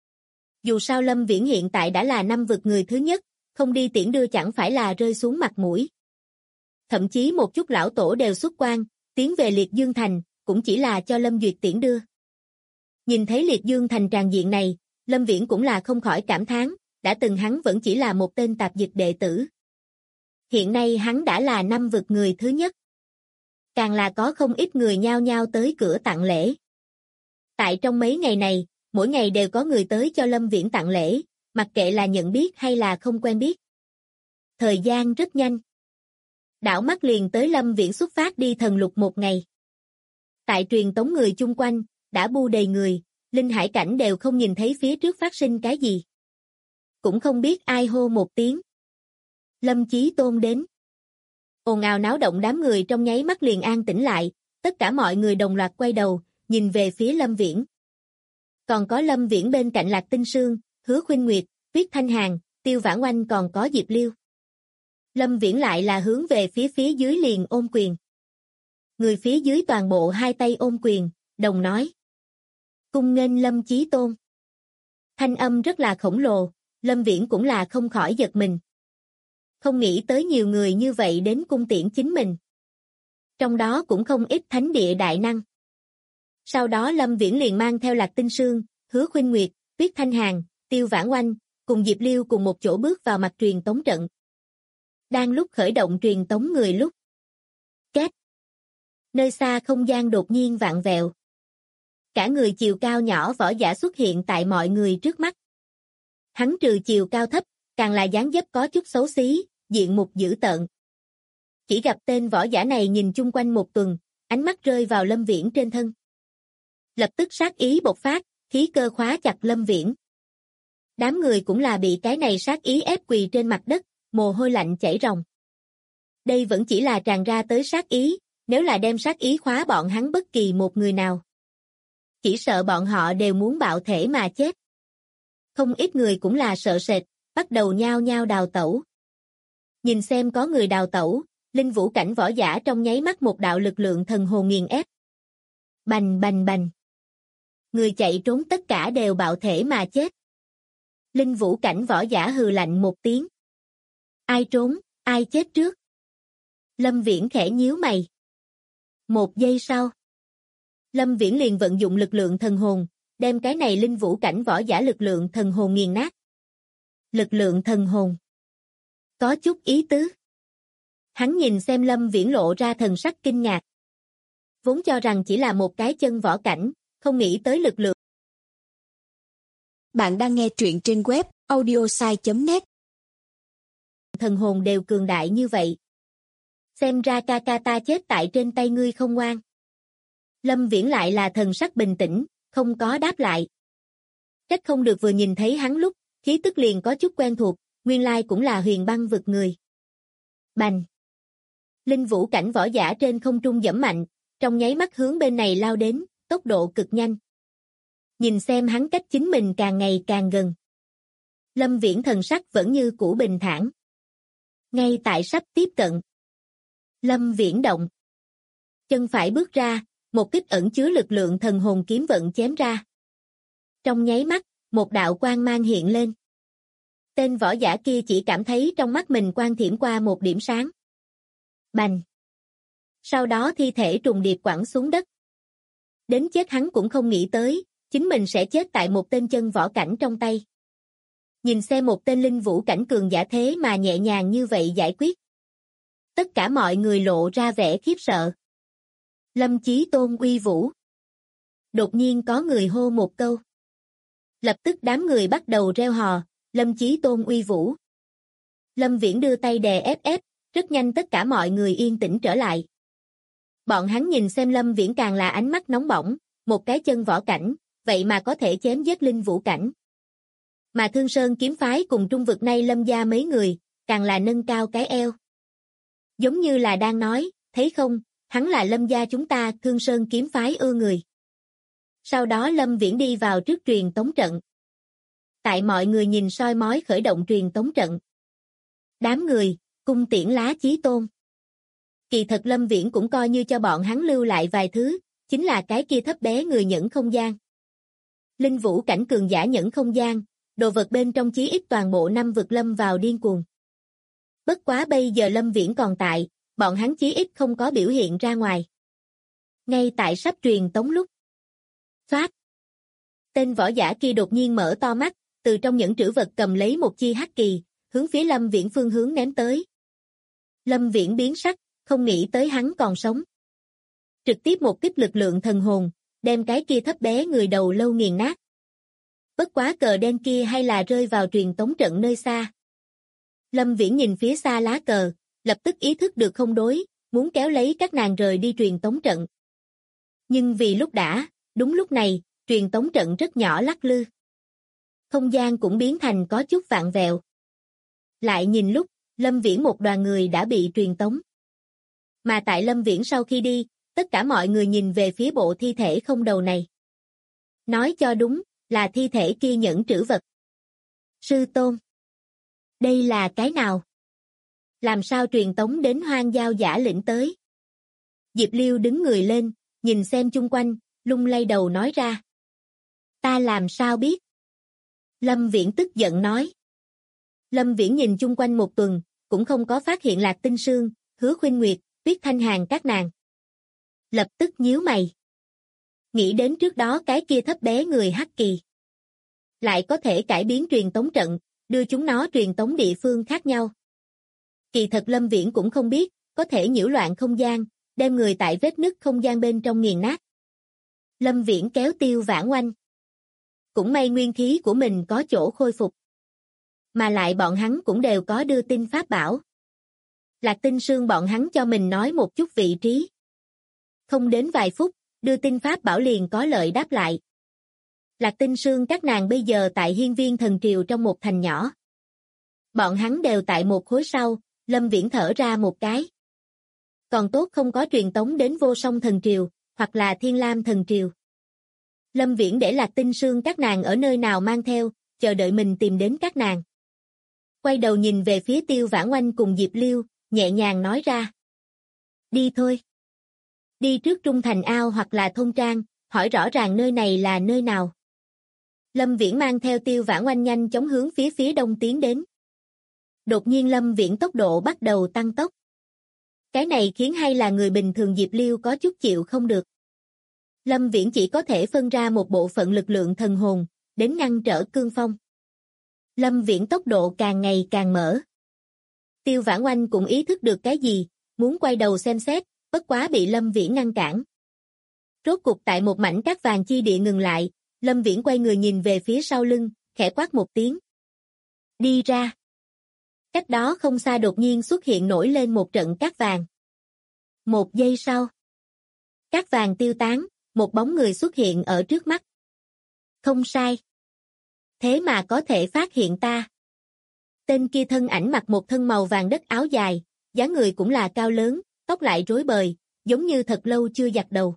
S2: Dù sao Lâm Viễn hiện tại đã là 5 vực người thứ nhất, không đi tiễn đưa chẳng phải là rơi xuống mặt mũi. Thậm chí một chút lão tổ đều xuất quan, tiến về Liệt Dương Thành, cũng chỉ là cho Lâm Duyệt tiễn đưa. Nhìn thấy Liệt Dương Thành tràn diện này, Lâm Viễn cũng là không khỏi cảm thán, đã từng hắn vẫn chỉ là một tên tạp dịch đệ tử. Hiện nay hắn đã là 5 vực người thứ nhất. Càng là có không ít người nhao nhao tới cửa tặng lễ. Tại trong mấy ngày này, mỗi ngày đều có người tới cho Lâm Viễn tặng lễ, mặc kệ là nhận biết hay là không quen biết. Thời gian rất nhanh. Đảo mắt liền tới Lâm Viễn xuất phát đi thần lục một ngày. Tại truyền tống người chung quanh, đã bu đầy người, linh hải cảnh đều không nhìn thấy phía trước phát sinh cái gì. Cũng không biết ai hô một tiếng. Lâm Chí Tôn đến. Ồn ào náo động đám người trong nháy mắt liền an tĩnh lại, tất cả mọi người đồng loạt quay đầu, nhìn về phía Lâm Viễn. Còn có Lâm Viễn bên cạnh Lạc Tinh Sương, Hứa Khuynh Nguyệt, Tuyết Thanh Hàn, Tiêu Vãn Oanh còn có Diệp Liêu. Lâm Viễn lại là hướng về phía dưới liền ôm quyền. Người phía dưới toàn bộ hai tay ôm quyền, đồng nói. Cung nghênh Lâm Chí Tôn. Thanh âm rất là khổng lồ, Lâm Viễn cũng là không khỏi giật mình. Không nghĩ tới nhiều người như vậy đến cung tiễn chính mình. Trong đó cũng không ít thánh địa đại năng. Sau đó Lâm Viễn liền mang theo Lạc Tinh Sương, Hứa Khuynh Nguyệt, Tuyết Thanh Hàn, Tiêu Vãn Oanh, cùng Diệp Liêu cùng một chỗ bước vào mặt truyền tống trận. Đang lúc khởi động truyền tống người lúc. Két. Nơi xa không gian đột nhiên vặn vẹo. Cả người chiều cao nhỏ võ giả xuất hiện tại mọi người trước mắt. Hắn trừ chiều cao thấp, càng là dáng dấp có chút xấu xí, diện mục dữ tợn. Chỉ gặp tên võ giả này nhìn chung quanh một tuần, ánh mắt rơi vào Lâm Viễn trên thân. Lập tức sát ý bộc phát, khí cơ khóa chặt Lâm Viễn. Đám người cũng là bị cái này sát ý ép quỳ trên mặt đất, mồ hôi lạnh chảy ròng. Đây vẫn chỉ là tràn ra tới sát ý, nếu là đem sát ý khóa bọn hắn bất kỳ một người nào. Chỉ sợ bọn họ đều muốn bạo thể mà chết. Không ít người cũng là sợ sệt, bắt đầu nhao nhao đào tẩu. Nhìn xem có người đào tẩu, linh vũ cảnh võ giả trong nháy mắt một đạo lực lượng thần hồn nghiền ép. Bành bành bành. Người chạy trốn tất cả đều bạo thể mà chết. Linh vũ cảnh võ giả hừ lạnh một tiếng. Ai trốn, ai chết trước. Lâm Viễn khẽ nhíu mày. Một giây sau. Lâm Viễn liền vận dụng lực lượng thần hồn, đem cái này linh vũ cảnh võ giả lực lượng thần hồn nghiền nát. Lực lượng thần hồn. Có chút ý tứ. Hắn nhìn xem Lâm Viễn lộ ra thần sắc kinh ngạc. Vốn cho rằng chỉ là một cái chân võ cảnh, không nghĩ tới lực lượng.
S3: Bạn đang nghe truyện trên web audiosai.net.
S2: Thần hồn đều cường đại như vậy. Xem ra ca ca ta chết tại trên tay ngươi không ngoan. Lâm Viễn lại là thần sắc bình tĩnh, không có đáp lại. Trách không được vừa nhìn thấy hắn lúc, khí tức liền có chút quen thuộc, nguyên lai cũng là huyền băng vực người. Bành! Linh vũ cảnh võ giả trên không trung giẫm mạnh, trong nháy mắt hướng bên này lao đến, tốc độ cực nhanh. Nhìn xem hắn cách chính mình càng ngày càng gần. Lâm Viễn thần sắc vẫn như cũ bình thản. Ngay tại sắp tiếp cận. Lâm Viễn động. Chân phải bước ra, một kích ẩn chứa lực lượng thần hồn kiếm vận chém ra. Trong nháy mắt, một đạo quang mang hiện lên. Tên võ giả kia chỉ cảm thấy trong mắt mình quang thiểm qua một điểm sáng. Bành! Sau đó thi thể trùng điệp quẳng xuống đất. Đến chết hắn cũng không nghĩ tới, chính mình sẽ chết tại một tên chân võ cảnh trong tay. Nhìn xem một tên linh vũ cảnh cường giả thế mà nhẹ nhàng như vậy giải quyết. Tất cả mọi người lộ ra vẻ khiếp sợ. Lâm Chí Tôn uy vũ. Đột nhiên có người hô một câu. Lập tức đám người bắt đầu reo hò, Lâm Chí Tôn uy vũ. Lâm Viễn đưa tay đè ép, rất nhanh tất cả mọi người yên tĩnh trở lại. Bọn hắn nhìn xem Lâm Viễn càng là ánh mắt nóng bỏng, một cái chân võ cảnh, vậy mà có thể chém giết linh vũ cảnh. Mà Thương Sơn kiếm phái cùng trung vực nay Lâm gia mấy người, càng là nâng cao cái eo. Giống như là đang nói, thấy không, hắn là Lâm gia chúng ta, Thương Sơn kiếm phái ưa người. Sau đó Lâm Viễn đi vào trước truyền tống trận. Tại mọi người nhìn soi mói khởi động truyền tống trận. Đám người, cung tiễn lá Chí Tôn. Kỳ thật Lâm Viễn cũng coi như cho bọn hắn lưu lại vài thứ, chính là cái kia thấp bé người nhẫn không gian. Linh vũ cảnh cường giả nhẫn không gian, đồ vật bên trong chí ít toàn bộ năm vực lâm vào điên cuồng. Bất quá bây giờ Lâm Viễn còn tại, bọn hắn chí ít không có biểu hiện ra ngoài. Ngay tại sắp truyền tống lúc. Phát. Tên võ giả kia đột nhiên mở to mắt, từ trong những trữ vật cầm lấy một chi hắc kỳ, hướng phía Lâm Viễn phương hướng ném tới. Lâm Viễn biến sắc, không nghĩ tới hắn còn sống. Trực tiếp một kích lực lượng thần hồn, đem cái kia thấp bé người đầu lâu nghiền nát. Bất quá cờ đen kia hay là rơi vào truyền tống trận nơi xa. Lâm Viễn nhìn phía xa lá cờ, lập tức ý thức được không đối, muốn kéo lấy các nàng rời đi truyền tống trận. Nhưng vì đúng lúc này, truyền tống trận rất nhỏ lắc lư. Không gian cũng biến thành có chút vặn vẹo. Lại nhìn lúc, Lâm Viễn một đoàn người đã bị truyền tống. Mà tại Lâm Viễn sau khi đi, tất cả mọi người nhìn về phía bộ thi thể không đầu này. Nói cho đúng, là thi thể kia nhẫn trữ vật. Sư tôn. Đây là cái nào? Làm sao truyền tống đến Hoang Giao Giả Lĩnh tới? Diệp Liêu đứng người lên, nhìn xem chung quanh, lung lay đầu nói ra. Ta làm sao biết? Lâm Viễn tức giận nói. Lâm Viễn nhìn chung quanh một tuần, cũng không có phát hiện Lạc Tinh Sương, Hứa Khuynh Nguyệt, Tuyết Thanh Hàn các nàng. Lập tức nhíu mày. Nghĩ đến trước đó cái kia thấp bé người Hắc Kỳ. Lại có thể cải biến truyền tống trận, đưa chúng nó truyền tống địa phương khác nhau. Kỳ thật Lâm Viễn cũng không biết, có thể nhiễu loạn không gian, đem người tại vết nứt không gian bên trong nghiền nát. Lâm Viễn kéo Tiêu Vãn Oanh. Cũng may nguyên khí của mình có chỗ khôi phục. Mà lại bọn hắn cũng đều có đưa tin pháp bảo. Lạc Tinh Sương bọn hắn cho mình nói một chút vị trí. Không đến vài phút, đưa tin pháp bảo liền có lợi đáp lại. Lạc Tinh Sương các nàng bây giờ tại Hiên Viên Thần Triều trong một thành nhỏ. Bọn hắn đều tại một khối sau, Lâm Viễn thở ra một cái. Còn tốt không có truyền tống đến Vô Song Thần Triều, hoặc là Thiên Lam Thần Triều. Lâm Viễn để Lạc Tinh Sương các nàng ở nơi nào mang theo, chờ đợi mình tìm đến các nàng. Quay đầu nhìn về phía Tiêu Vãn Oanh cùng Diệp Liêu, nhẹ nhàng nói ra. Đi thôi. Đi trước Trung Thành Ao hoặc là thôn trang, hỏi rõ ràng nơi này là nơi nào. Lâm Viễn mang theo Tiêu Vãn Oanh nhanh chóng hướng phía đông tiến đến. Đột nhiên Lâm Viễn tốc độ bắt đầu tăng tốc. Cái này khiến hay là người bình thường Diệp Liêu có chút chịu không được. Lâm Viễn chỉ có thể phân ra một bộ phận lực lượng thần hồn, đến ngăn trở cương phong. Lâm Viễn tốc độ càng ngày càng mở. Tiêu Vãn Oanh cũng ý thức được cái gì, muốn quay đầu xem xét, bất quá bị Lâm Viễn ngăn cản. Rốt cục tại một mảnh cát vàng chi địa ngừng lại, Lâm Viễn quay người nhìn về phía sau lưng, khẽ quát một tiếng. Đi ra. Cách đó không xa đột nhiên xuất hiện nổi lên một trận cát vàng. Một giây sau, cát vàng tiêu tán, một bóng người xuất hiện ở trước mắt. Không sai. Thế mà có thể phát hiện ta. Tên kia thân ảnh mặc một thân màu vàng đất áo dài, dáng người cũng là cao lớn, tóc lại rối bời, giống như thật lâu chưa giặt đầu.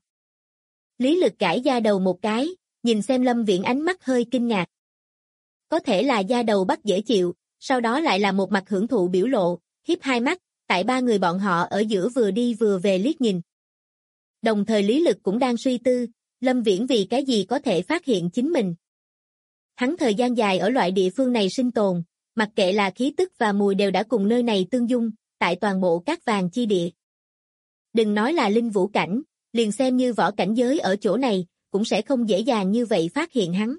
S2: Lý Lực gãi da đầu một cái, nhìn xem Lâm Viễn ánh mắt hơi kinh ngạc. Có thể là da đầu bắt dễ chịu, sau đó lại là một mặt hưởng thụ biểu lộ, hiếp hai mắt, tại ba người bọn họ ở giữa vừa đi vừa về liếc nhìn. Đồng thời Lý Lực cũng đang suy tư, Lâm Viễn vì cái gì có thể phát hiện chính mình. Hắn thời gian dài ở loại địa phương này sinh tồn, mặc kệ là khí tức và mùi đều đã cùng nơi này tương dung, tại toàn bộ cát vàng chi địa. Đừng nói là linh vũ cảnh, liền xem như võ cảnh giới ở chỗ này, cũng sẽ không dễ dàng như vậy phát hiện hắn.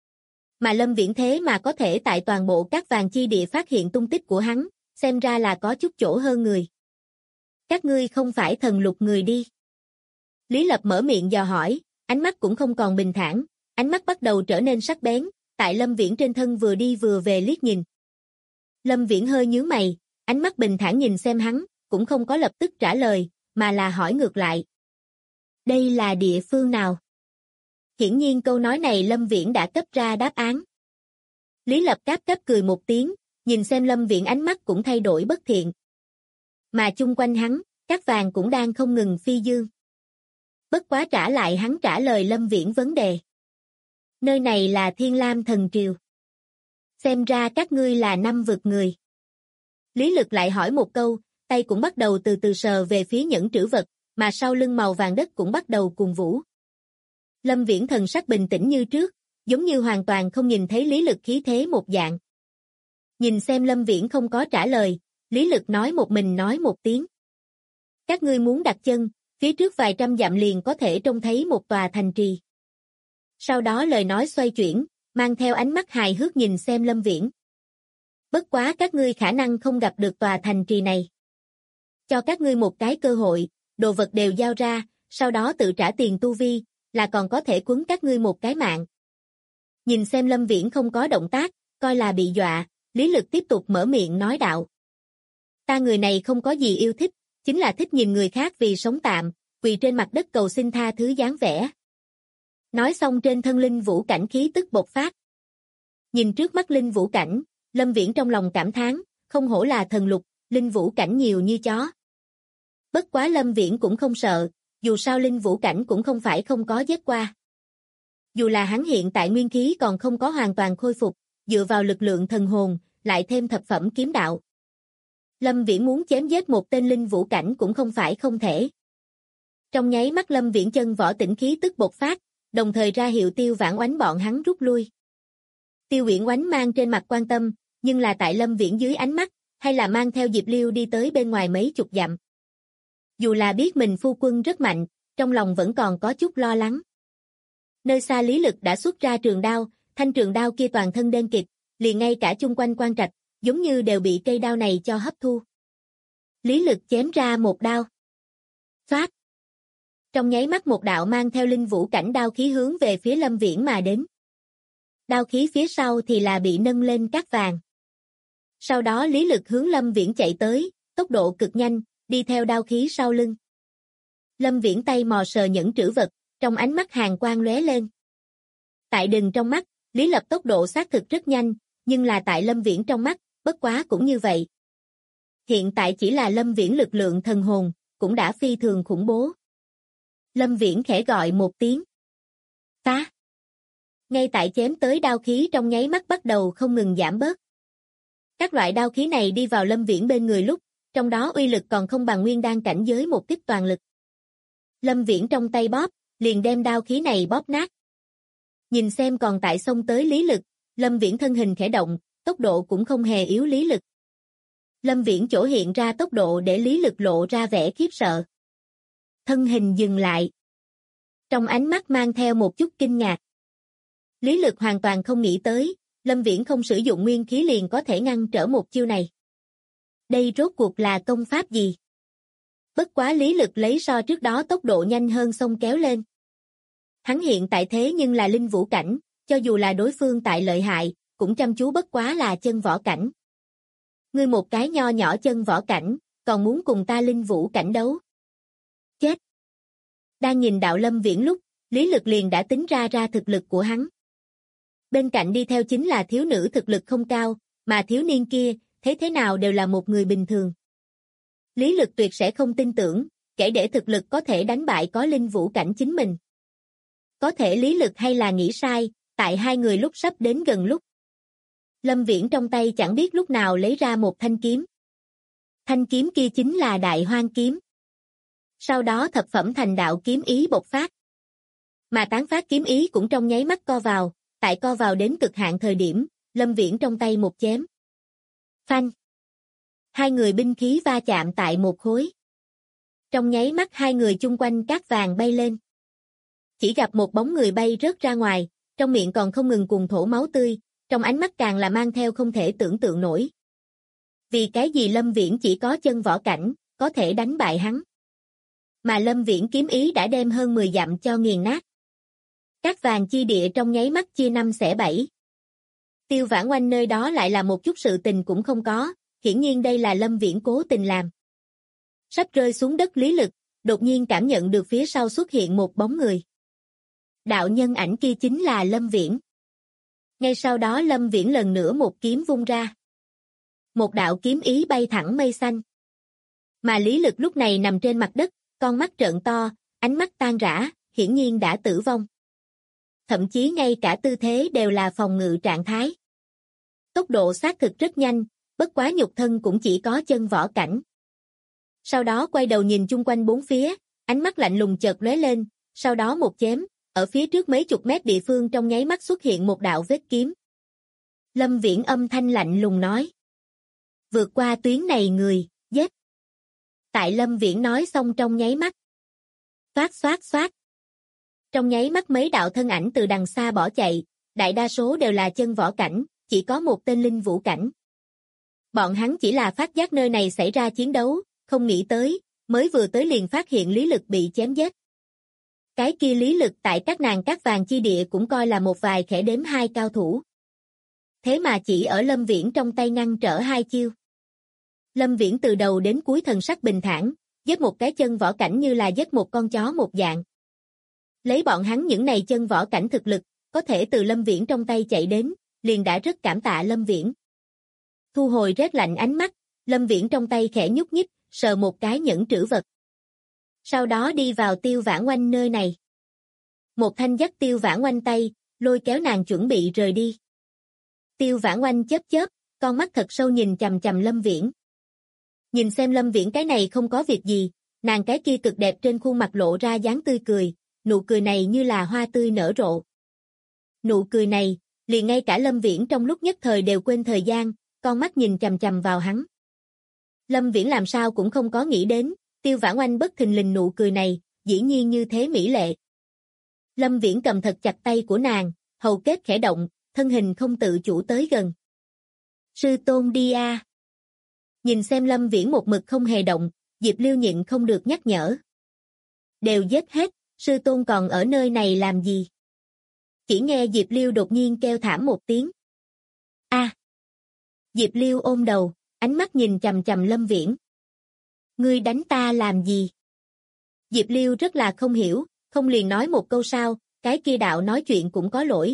S2: Mà Lâm Viễn thế mà có thể tại toàn bộ cát vàng chi địa phát hiện tung tích của hắn, xem ra là có chút chỗ hơn người. Các ngươi không phải thần lục người đi. Lý Lập mở miệng dò hỏi, ánh mắt cũng không còn bình thản, ánh mắt bắt đầu trở nên sắc bén, tại Lâm Viễn trên thân vừa đi vừa về liếc nhìn. Lâm Viễn hơi nhướng mày, ánh mắt bình thản nhìn xem hắn, cũng không có lập tức trả lời, mà là hỏi ngược lại. Đây là địa phương nào? Hiển nhiên câu nói này Lâm Viễn đã cấp ra đáp án. Lý Lập cáp cười một tiếng, nhìn xem Lâm Viễn ánh mắt cũng thay đổi bất thiện. Mà chung quanh hắn, cát vàng cũng đang không ngừng phi dương. Bất quá trả lại hắn trả lời Lâm Viễn vấn đề. Nơi này là Thiên Lam Thần Triều. Xem ra các ngươi là năm vực người. Lý Lực lại hỏi một câu, tay cũng bắt đầu từ từ sờ về phía nhẫn trữ vật, mà sau lưng màu vàng đất cũng bắt đầu cuồng vũ. Lâm Viễn thần sắc bình tĩnh như trước, giống như hoàn toàn không nhìn thấy Lý Lực khí thế một dạng. Nhìn xem Lâm Viễn không có trả lời, Lý Lực nói một mình nói một tiếng. Các ngươi muốn đặt chân, phía trước vài trăm dặm liền có thể trông thấy một tòa thành trì. Sau đó lời nói xoay chuyển, mang theo ánh mắt hài hước nhìn xem Lâm Viễn. Bất quá các ngươi khả năng không gặp được tòa thành trì này. Cho các ngươi một cái cơ hội, đồ vật đều giao ra, sau đó tự trả tiền tu vi, là còn có thể quấn các ngươi một cái mạng. Nhìn xem Lâm Viễn không có động tác, coi là bị dọa, Lý Lực tiếp tục mở miệng nói đạo. Ta người này không có gì yêu thích, chính là thích nhìn người khác vì sống tạm, quỳ trên mặt đất cầu xin tha thứ dáng vẻ. Nói xong trên thân linh vũ cảnh khí tức bộc phát. Nhìn trước mắt linh vũ cảnh, Lâm Viễn trong lòng cảm thán, không hổ là thần lục, linh vũ cảnh nhiều như chó. Bất quá Lâm Viễn cũng không sợ, dù sao linh vũ cảnh cũng không phải không có giết qua. Dù là hắn hiện tại nguyên khí còn không có hoàn toàn khôi phục, dựa vào lực lượng thần hồn, lại thêm thập phẩm kiếm đạo. Lâm Viễn muốn chém giết một tên linh vũ cảnh cũng không phải không thể. Trong nháy mắt Lâm Viễn chân võ tĩnh khí tức bộc phát, đồng thời ra hiệu Tiêu Vãn Oánh bọn hắn rút lui. Tiêu Uyển Oánh mang trên mặt quan tâm, nhưng là tại Lâm Viễn dưới ánh mắt, hay là mang theo Diệp Liêu đi tới bên ngoài mấy chục dặm. Dù là biết mình phu quân rất mạnh, trong lòng vẫn còn có chút lo lắng. Nơi xa Lý Lực đã xuất ra trường đao, thanh trường đao kia toàn thân đen kịt, liền ngay cả chung quanh quan trạch, giống như đều bị cây đao này cho hấp thu. Lý Lực chém ra một đao. Xoát. Trong nháy mắt một đạo mang theo linh vũ cảnh đao khí hướng về phía Lâm Viễn mà đến. Đao khí phía sau thì là bị nâng lên cát vàng. Sau đó Lý Lực hướng Lâm Viễn chạy tới, tốc độ cực nhanh, đi theo đao khí sau lưng. Lâm Viễn tay mò sờ nhẫn trữ vật, trong ánh mắt hàn quang lóe lên. Tại Đừng trong mắt, Lý Lập tốc độ xác thực rất nhanh, nhưng là tại Lâm Viễn trong mắt, bất quá cũng như vậy. Hiện tại chỉ là Lâm Viễn lực lượng thần hồn, cũng đã phi thường khủng bố. Lâm Viễn khẽ gọi một tiếng. Phá! Ngay tại chém tới đao khí trong nháy mắt bắt đầu không ngừng giảm bớt. Các loại đao khí này đi vào Lâm Viễn bên người lúc, trong đó uy lực còn không bằng nguyên đan cảnh giới một kích toàn lực. Lâm Viễn trong tay bóp, liền đem đao khí này bóp nát. Nhìn xem còn tại xông tới Lý Lực, Lâm Viễn thân hình khẽ động, tốc độ cũng không hề yếu Lý Lực. Lâm Viễn chỗ hiện ra tốc độ để Lý Lực lộ ra vẻ khiếp sợ. Thân hình dừng lại. Trong ánh mắt mang theo một chút kinh ngạc. Lý Lực hoàn toàn không nghĩ tới, Lâm Viễn không sử dụng nguyên khí liền có thể ngăn trở một chiêu này. Đây rốt cuộc là công pháp gì? Bất quá Lý Lực lấy so trước đó tốc độ nhanh hơn xông kéo lên. Hắn hiện tại thế nhưng là linh vũ cảnh, cho dù là đối phương tại lợi hại, cũng chăm chú bất quá là chân võ cảnh. Ngươi một cái nho nhỏ chân võ cảnh, còn muốn cùng ta linh vũ cảnh đấu. Chết! Đang nhìn đạo Lâm Viễn lúc, Lý Lực liền đã tính ra thực lực của hắn. Bên cạnh đi theo chính là thiếu nữ thực lực không cao, mà thiếu niên kia, thấy thế nào đều là một người bình thường. Lý Lực tuyệt sẽ không tin tưởng, kể để thực lực có thể đánh bại có linh vũ cảnh chính mình. Có thể Lý Lực hay là nghĩ sai, tại hai người lúc sắp đến gần lúc. Lâm Viễn trong tay chẳng biết lúc nào lấy ra một thanh kiếm. Thanh kiếm kia chính là Đại Hoang kiếm. Sau đó thập phẩm thành đạo kiếm ý bộc phát. Mà tán phát kiếm ý cũng trong nháy mắt co vào, tại co vào đến cực hạn thời điểm, Lâm Viễn trong tay một chém. Phanh! Hai người binh khí va chạm tại một khối. Trong nháy mắt hai người chung quanh cát vàng bay lên. Chỉ gặp một bóng người bay rớt ra ngoài, trong miệng còn không ngừng cuồn thổ máu tươi, trong ánh mắt càng là mang theo không thể tưởng tượng nổi. Vì cái gì Lâm Viễn chỉ có chân võ cảnh, có thể đánh bại hắn. Mà Lâm Viễn kiếm ý đã đem hơn 10 dặm cho nghiền nát. Cát vàng chi địa trong nháy mắt chia 5 xẻ 7. Tiêu Vãn Oanh nơi đó lại là một chút sự tình cũng không có, hiển nhiên đây là Lâm Viễn cố tình làm. Sắp rơi xuống đất Lý Lực, đột nhiên cảm nhận được phía sau xuất hiện một bóng người. Đạo nhân ảnh kia chính là Lâm Viễn. Ngay sau đó Lâm Viễn lần nữa một kiếm vung ra. Một đạo kiếm ý bay thẳng mây xanh. Mà Lý Lực lúc này nằm trên mặt đất, con mắt trợn to, ánh mắt tan rã, hiển nhiên đã tử vong. Thậm chí ngay cả tư thế đều là phòng ngự trạng thái. Tốc độ xác thực rất nhanh, bất quá nhục thân cũng chỉ có chân võ cảnh. Sau đó quay đầu nhìn chung quanh bốn phía, ánh mắt lạnh lùng chợt lóe lên, sau đó một chém, ở phía trước mấy chục mét địa phương trong nháy mắt xuất hiện một đạo vết kiếm. Lâm Viễn âm thanh lạnh lùng nói. Vượt qua tuyến này người, giết. Tại Lâm Viễn nói xong trong nháy mắt. Xoát xoát xoát. Trong nháy mắt mấy đạo thân ảnh từ đằng xa bỏ chạy, đại đa số đều là chân võ cảnh, chỉ có một tên linh vũ cảnh. Bọn hắn chỉ là phát giác nơi này xảy ra chiến đấu, không nghĩ tới, mới vừa tới liền phát hiện Lý Lực bị chém giết. Cái kia Lý Lực tại các nàng cát vàng chi địa cũng coi là một vài khẽ đếm hai cao thủ. thế mà chỉ ở Lâm Viễn trong tay ngăn trở 2 chiêu. Lâm Viễn từ đầu đến cuối thần sắc bình thản, giết một cái chân võ cảnh như là giết một con chó một dạng. Lấy bọn hắn những này chân võ cảnh thực lực, có thể từ Lâm Viễn trong tay chạy đến, liền đã rất cảm tạ Lâm Viễn. Thu hồi rét lạnh ánh mắt, Lâm Viễn trong tay khẽ nhúc nhích, sờ một cái nhẫn trữ vật. Sau đó đi vào Tiêu Vãn Oanh nơi này. Một thanh dắt Tiêu Vãn Oanh tay, lôi kéo nàng chuẩn bị rời đi. Tiêu Vãn Oanh chớp chớp, con mắt thật sâu nhìn chằm chằm Lâm Viễn. Nhìn xem Lâm Viễn cái này không có việc gì, nàng cái kia cực đẹp trên khuôn mặt lộ ra dáng tươi cười, nụ cười này như là hoa tươi nở rộ. Nụ cười này, liền ngay cả Lâm Viễn trong lúc nhất thời đều quên thời gian, con mắt nhìn chằm chằm vào hắn. Lâm Viễn làm sao cũng không có nghĩ đến, Tiêu Vãn Oanh bất thình lình nụ cười này, dĩ nhiên như thế mỹ lệ. Lâm Viễn cầm thật chặt tay của nàng, hầu kết khẽ động, thân hình không tự chủ tới gần. Sư tôn đi a. Nhìn xem Lâm Viễn một mực không hề động, Diệp Lưu nhịn không được nhắc nhở. Đều giết hết, sư tôn còn ở nơi này làm gì? Chỉ nghe Diệp Lưu đột nhiên kêu thảm một tiếng. A. Diệp Lưu ôm đầu, ánh mắt nhìn chằm chằm Lâm Viễn. Ngươi đánh ta làm gì? Diệp Lưu rất là không hiểu, không liền nói một câu sao, cái kia đạo nói chuyện cũng có lỗi.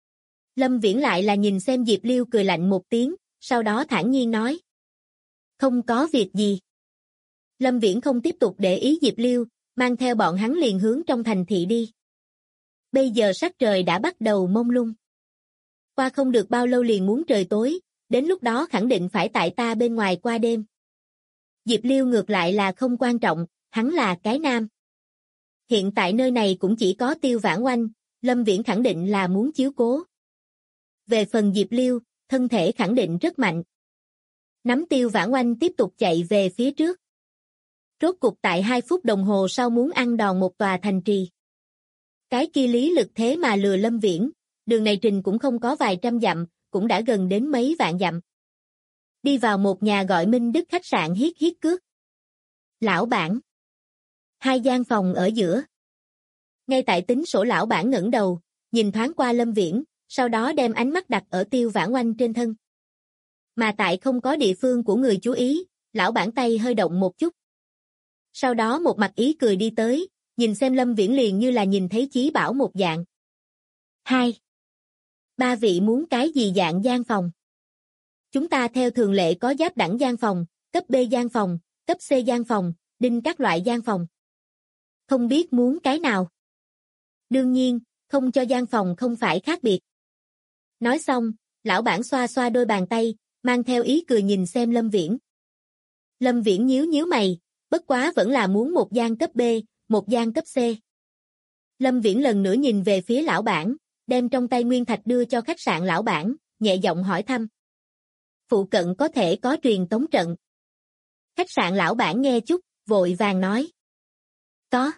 S2: Lâm Viễn lại là nhìn xem Diệp Lưu cười lạnh một tiếng, sau đó thản nhiên nói. Không có việc gì. Lâm Viễn không tiếp tục để ý Diệp Lưu, mang theo bọn hắn liền hướng trong thành thị đi. Bây giờ sắc trời đã bắt đầu mông lung. Qua không được bao lâu liền muốn trời tối, đến lúc đó khẳng định phải tại ta bên ngoài qua đêm. Diệp Lưu ngược lại là không quan trọng, hắn là cái nam. Hiện tại nơi này cũng chỉ có Tiêu Vãn Oanh, Lâm Viễn khẳng định là muốn chiếu cố. Về phần Diệp Lưu, thân thể khẳng định rất mạnh. Nắm Tiêu Vãn Oanh tiếp tục chạy về phía trước. Rốt cục tại 2 phút đồng hồ sau muốn ăn đòn một tòa thành trì. Cái kia lý lực thế mà lừa Lâm Viễn, đường này trình cũng không có vài trăm dặm, cũng đã gần đến mấy vạn dặm. Đi vào một nhà gọi Minh Đức khách sạn hiết hiết cước. Lão bản. 2 gian phòng ở giữa. Ngay tại tính sổ lão bản ngẩng đầu, nhìn thoáng qua Lâm Viễn, sau đó đem ánh mắt đặt ở Tiêu Vãn Oanh trên thân. Mà tại không có địa phương của người chú ý, lão bản tay hơi động một chút. Sau đó một mặt ý cười đi tới, nhìn xem Lâm Viễn liền như là nhìn thấy chí bảo một dạng. 2. 3 vị muốn cái gì dạng gian phòng? Chúng ta theo thường lệ có giáp đẳng gian phòng, cấp B gian phòng, cấp C gian phòng, đinh các loại gian phòng. Không biết muốn cái nào? Đương nhiên, không cho gian phòng không phải khác biệt. Nói xong, lão bản xoa xoa đôi bàn tay, mang theo ý cười nhìn xem Lâm Viễn. Lâm Viễn nhíu nhíu mày, bất quá vẫn là muốn một gian cấp B, một gian cấp C. Lâm Viễn lần nữa nhìn về phía lão bản, đem trong tay nguyên thạch đưa cho khách sạn lão bản, nhẹ giọng hỏi thăm. Phụ cận có thể có truyền tống trận. Khách sạn lão bản nghe chút, vội vàng nói. Có.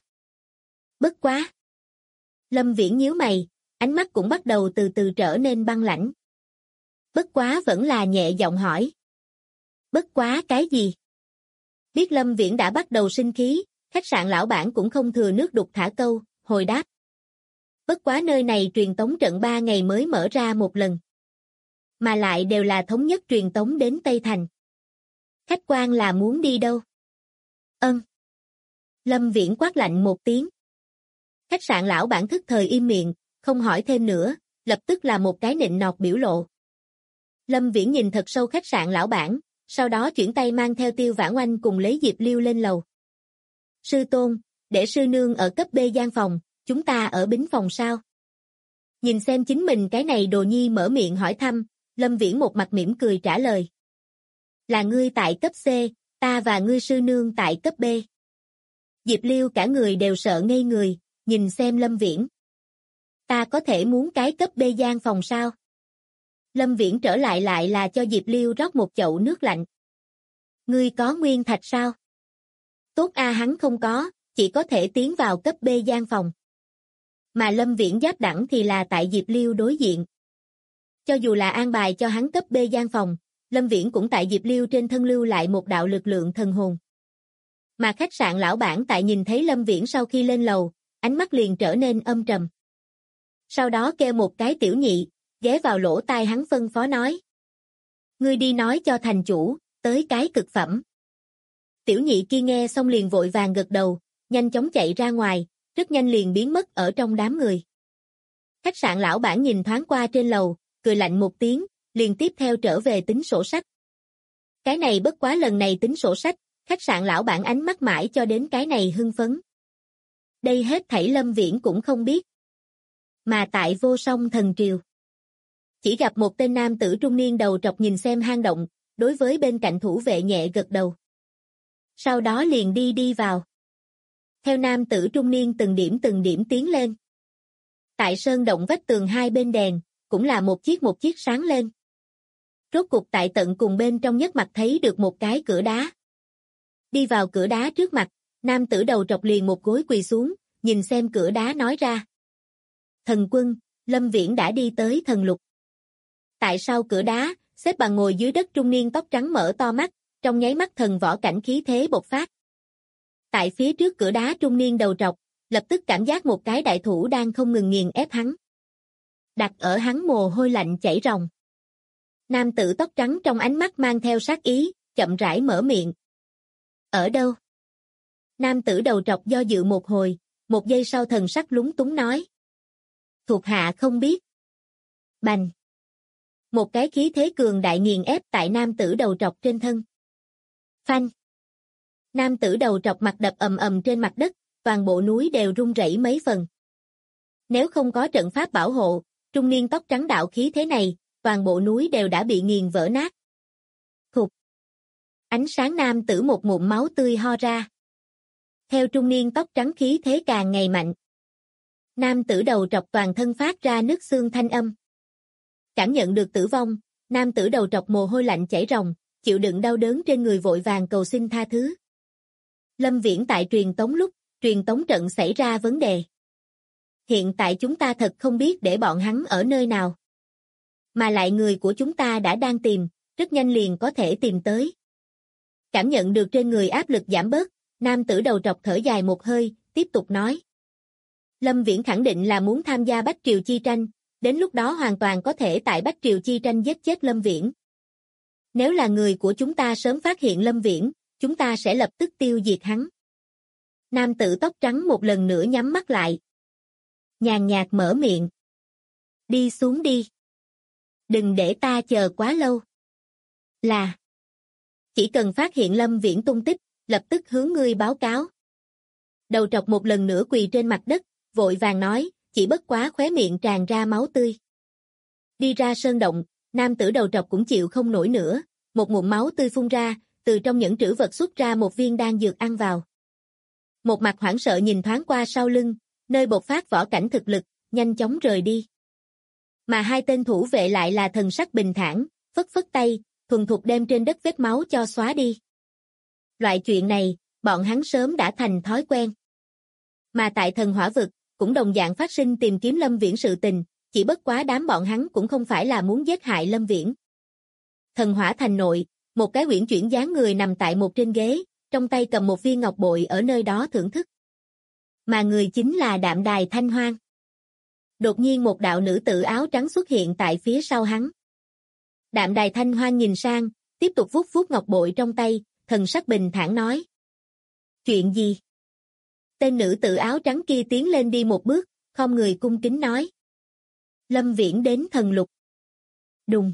S2: Bất quá. Lâm Viễn nhíu mày, ánh mắt cũng bắt đầu từ từ trở nên băng lãnh. Bất quá vẫn là nhẹ giọng hỏi. Bất quá cái gì? Biết Lâm Viễn đã bắt đầu sinh khí, khách sạn lão bản cũng không thừa nước đục thả câu, hồi đáp. Bất quá nơi này truyền tống trận 3 ngày mới mở ra một lần. Mà lại đều là thống nhất truyền tống đến Tây Thành. Khách quan là muốn đi đâu? Lâm Viễn quát lạnh một tiếng. Khách sạn lão bản thức thời im miệng, không hỏi thêm nữa, lập tức là một cái nịnh nọt biểu lộ. Lâm Viễn nhìn thật sâu khách sạn lão bản, sau đó chuyển tay mang theo Tiêu Vãn Oanh cùng lấy Diệp Lưu lên lầu. Sư tôn, để sư nương ở cấp B gian phòng, chúng ta ở bính phòng sao? Nhìn xem chính mình cái này đồ nhi mở miệng hỏi thăm, Lâm Viễn một mặt mỉm cười trả lời. Là ngươi tại cấp C, ta và ngươi sư nương tại cấp B. Diệp Lưu cả người đều sợ ngây người, nhìn xem Lâm Viễn. Ta có thể muốn cái cấp B gian phòng sao? Lâm Viễn trở lại là cho Diệp Lưu rót một chậu nước lạnh. Ngươi có nguyên thạch sao? Tốt a, hắn không có, chỉ có thể tiến vào cấp B gian phòng. Mà Lâm Viễn giáp đẳng thì là tại Diệp Lưu đối diện. Cho dù là an bài cho hắn cấp B gian phòng, Lâm Viễn cũng tại Diệp Lưu trên thân lưu lại một đạo lực lượng thần hồn. Mà khách sạn lão bản tại nhìn thấy Lâm Viễn sau khi lên lầu, ánh mắt liền trở nên âm trầm. Sau đó kêu một cái tiểu nhị, ghé vào lỗ tai hắn phân phó nói. Ngươi đi nói cho thành chủ, tới cái cực phẩm. Tiểu nhị kia nghe xong liền vội vàng gật đầu, nhanh chóng chạy ra ngoài, rất nhanh liền biến mất ở trong đám người. Khách sạn lão bản nhìn thoáng qua trên lầu, cười lạnh một tiếng, liền tiếp theo trở về tính sổ sách. Cái này bất quá lần này tính sổ sách, khách sạn lão bản ánh mắt mãi cho đến cái này hưng phấn. Đây hết thảy Lâm Viễn cũng không biết. Mà tại Vô Song Thần Triều, chỉ gặp một tên nam tử trung niên đầu trọc nhìn xem hang động, đối với bên cạnh thủ vệ nhẹ gật đầu. Sau đó liền đi vào. Theo nam tử trung niên từng điểm tiến lên. Tại sơn động vách tường hai bên đèn, cũng là một chiếc sáng lên. Rốt cục tại tận cùng bên trong nhất mặt thấy được một cái cửa đá. Đi vào cửa đá trước mặt, nam tử đầu trọc liền một gối quỳ xuống, nhìn xem cửa đá nói ra. Thần quân, Lâm Viễn đã đi tới thần lục. Tại sau cửa đá, xếp bằng ngồi dưới đất trung niên tóc trắng mở to mắt, trong nháy mắt thần võ cảnh khí thế bộc phát. Tại phía trước cửa đá trung niên đầu trọc, lập tức cảm giác một cái đại thủ đang không ngừng nghiền ép hắn. Đặt ở hắn mồ hôi lạnh chảy ròng. Nam tử tóc trắng trong ánh mắt mang theo sát ý, chậm rãi mở miệng. Ở đâu? Nam tử đầu trọc do dự một hồi, một giây sau thần sắc lúng túng nói. Thuộc hạ không biết. Bành. Một cái khí thế cường đại nghiền ép tại nam tử đầu trọc trên thân. Phanh. Nam tử đầu trọc mặt đập ầm ầm trên mặt đất, toàn bộ núi đều rung rẩy mấy phần. Nếu không có trận pháp bảo hộ, trung niên tóc trắng đạo khí thế này, toàn bộ núi đều đã bị nghiền vỡ nát. Khục. Ánh sáng nam tử một ngụm máu tươi ho ra. Theo trung niên tóc trắng khí thế càng ngày mạnh. Nam tử đầu trọc toàn thân phát ra nứt xương thanh âm. Cảm nhận được tử vong, nam tử đầu trọc mồ hôi lạnh chảy ròng, chịu đựng đau đớn trên người vội vàng cầu xin tha thứ. Lâm Viễn tại truyền tống lúc, truyền tống trận xảy ra vấn đề. Hiện tại chúng ta thật không biết để bọn hắn ở nơi nào. Mà lại người của chúng ta đã đang tìm, rất nhanh liền có thể tìm tới. Cảm nhận được trên người áp lực giảm bớt, nam tử đầu trọc thở dài một hơi, tiếp tục nói. Lâm Viễn khẳng định là muốn tham gia Bách Triều chi tranh, đến lúc đó hoàn toàn có thể tại Bách Triều chi tranh giết chết Lâm Viễn. Nếu là người của chúng ta sớm phát hiện Lâm Viễn, chúng ta sẽ lập tức tiêu diệt hắn. Nam tử tóc trắng một lần nữa nhắm mắt lại. Nhàn nhạt mở miệng. Đi xuống đi. Đừng để ta chờ quá lâu. Là. Chỉ cần phát hiện Lâm Viễn tung tích, lập tức hướng ngươi báo cáo. Đầu trọc một lần nữa quỳ trên mặt đất, vội vàng nói, chỉ bất quá khóe miệng tràn ra máu tươi. Đi ra sơn động, nam tử đầu trọc cũng chịu không nổi nữa, một ngụm máu tươi phun ra, từ trong những trữ vật xuất ra một viên đan dược ăn vào. Một mặt hoảng sợ nhìn thoáng qua sau lưng, nơi bộc phát võ cảnh thực lực, nhanh chóng rời đi. Mà hai tên thủ vệ lại là thần sắc bình thản, phất phất tay, thuần thục đem trên đất vết máu cho xóa đi. Loại chuyện này, bọn hắn sớm đã thành thói quen. Mà tại thần hỏa vực, cũng đồng dạng phát sinh tìm kiếm Lâm Viễn sự tình, chỉ bất quá đám bọn hắn cũng không phải là muốn giết hại Lâm Viễn. Thần hỏa thành nội, một cái uyển chuyển dáng người nằm tại một trên ghế, trong tay cầm một viên ngọc bội ở nơi đó thưởng thức. Mà người chính là Đạm Đài Thanh Hoang. Đột nhiên một đạo nữ tử áo trắng xuất hiện tại phía sau hắn. Đạm Đài Thanh Hoang nhìn sang, tiếp tục vuốt vuốt ngọc bội trong tay, thần sắc bình thản nói. Chuyện gì? Tên nữ tử áo trắng kia tiến lên đi một bước, khom người cung kính nói. Lâm Viễn đến thần lục. Đùng.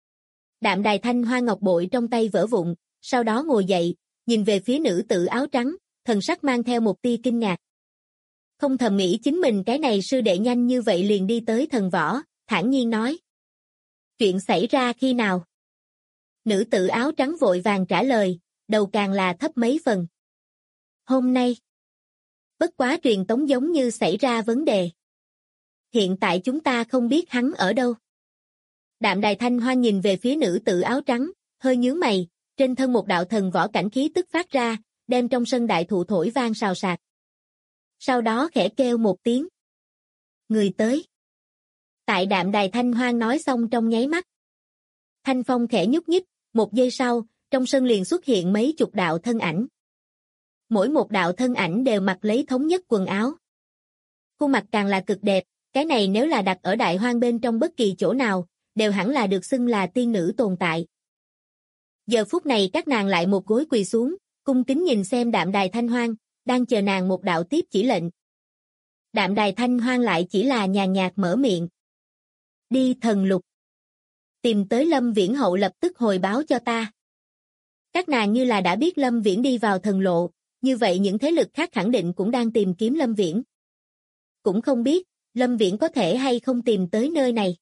S2: Đạm Đài Thanh Hoa ngọc bội trong tay vỡ vụn, sau đó ngồi dậy, nhìn về phía nữ tử áo trắng, thần sắc mang theo một tia kinh ngạc. Không thầm nghĩ chính mình cái này sư đệ nhanh như vậy liền đi tới thần võ, thản nhiên nói. Chuyện xảy ra khi nào? Nữ tử áo trắng vội vàng trả lời, đầu càng là thấp mấy phần. Hôm nay. Bất quá truyền tống giống như xảy ra vấn đề. Hiện tại chúng ta không biết hắn ở đâu. Đạm Đài Thanh Hoa nhìn về phía nữ tử áo trắng, hơi nhướng mày, trên thân một đạo thần võ cảnh khí tức phát ra, đem trong sân đại thụ thổi vang xào xạc. Sau đó khẽ kêu một tiếng. Người tới. Tại Đạm Đài Thanh Hoang nói xong trong nháy mắt. Thanh phong khẽ nhúc nhích, một giây sau, trong sân liền xuất hiện mấy chục đạo thân ảnh. Mỗi một đạo thân ảnh đều mặc lấy thống nhất quần áo. Khuôn mặt càng là cực đẹp, cái này nếu là đặt ở Đại Hoang bên trong bất kỳ chỗ nào, đều hẳn là được xưng là tiên nữ tồn tại. Giờ phút này các nàng lại một gối quỳ xuống, cung kính nhìn xem Đạm Đài Thanh Hoang, đang chờ nàng một đạo tiếp chỉ lệnh. Đạm Đài Thanh Hoang lại chỉ là nhàn nhạt mở miệng. Đi thần lục. Tìm tới Lâm Viễn hậu lập tức hồi báo cho ta. Các nàng như là đã biết Lâm Viễn đi vào thần lộ, như vậy những thế lực khác khẳng định cũng đang tìm kiếm Lâm Viễn. Cũng không biết, Lâm Viễn có thể hay không tìm tới nơi này.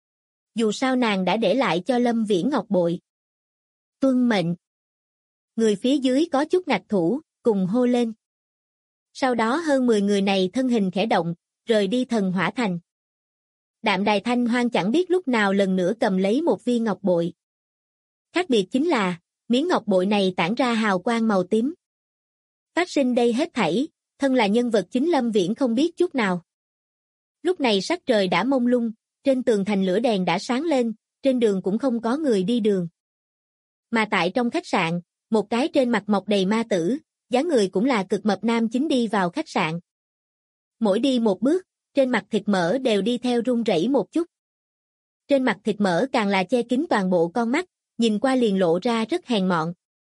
S2: Dù sao nàng đã để lại cho Lâm Viễn ngọc bội. Tuân mệnh. Người phía dưới có chút ngạc thủ, cùng hô lên. Sau đó hơn 10 người này thân hình khẽ động, rời đi Thần Hỏa Thành. Đạm Đài Thanh Hoang chẳng biết lúc nào lần nữa cầm lấy một viên ngọc bội. Khác biệt chính là, miếng ngọc bội này tản ra hào quang màu tím. Phát sinh đây hết thảy, thân là nhân vật chính Lâm Viễn không biết chút nào. Lúc này sắc trời đã mông lung, trên tường thành lửa đèn đã sáng lên, trên đường cũng không có người đi đường. Mà tại trong khách sạn, một cái trên mặt mọc đầy ma tử, dáng người cũng là cực mập nam chính đi vào khách sạn. Mỗi đi một bước, trên mặt thịt mỡ đều đi theo run rẩy một chút. Trên mặt thịt mỡ càng là che kín toàn bộ con mắt, nhìn qua liền lộ ra rất hèn mọn.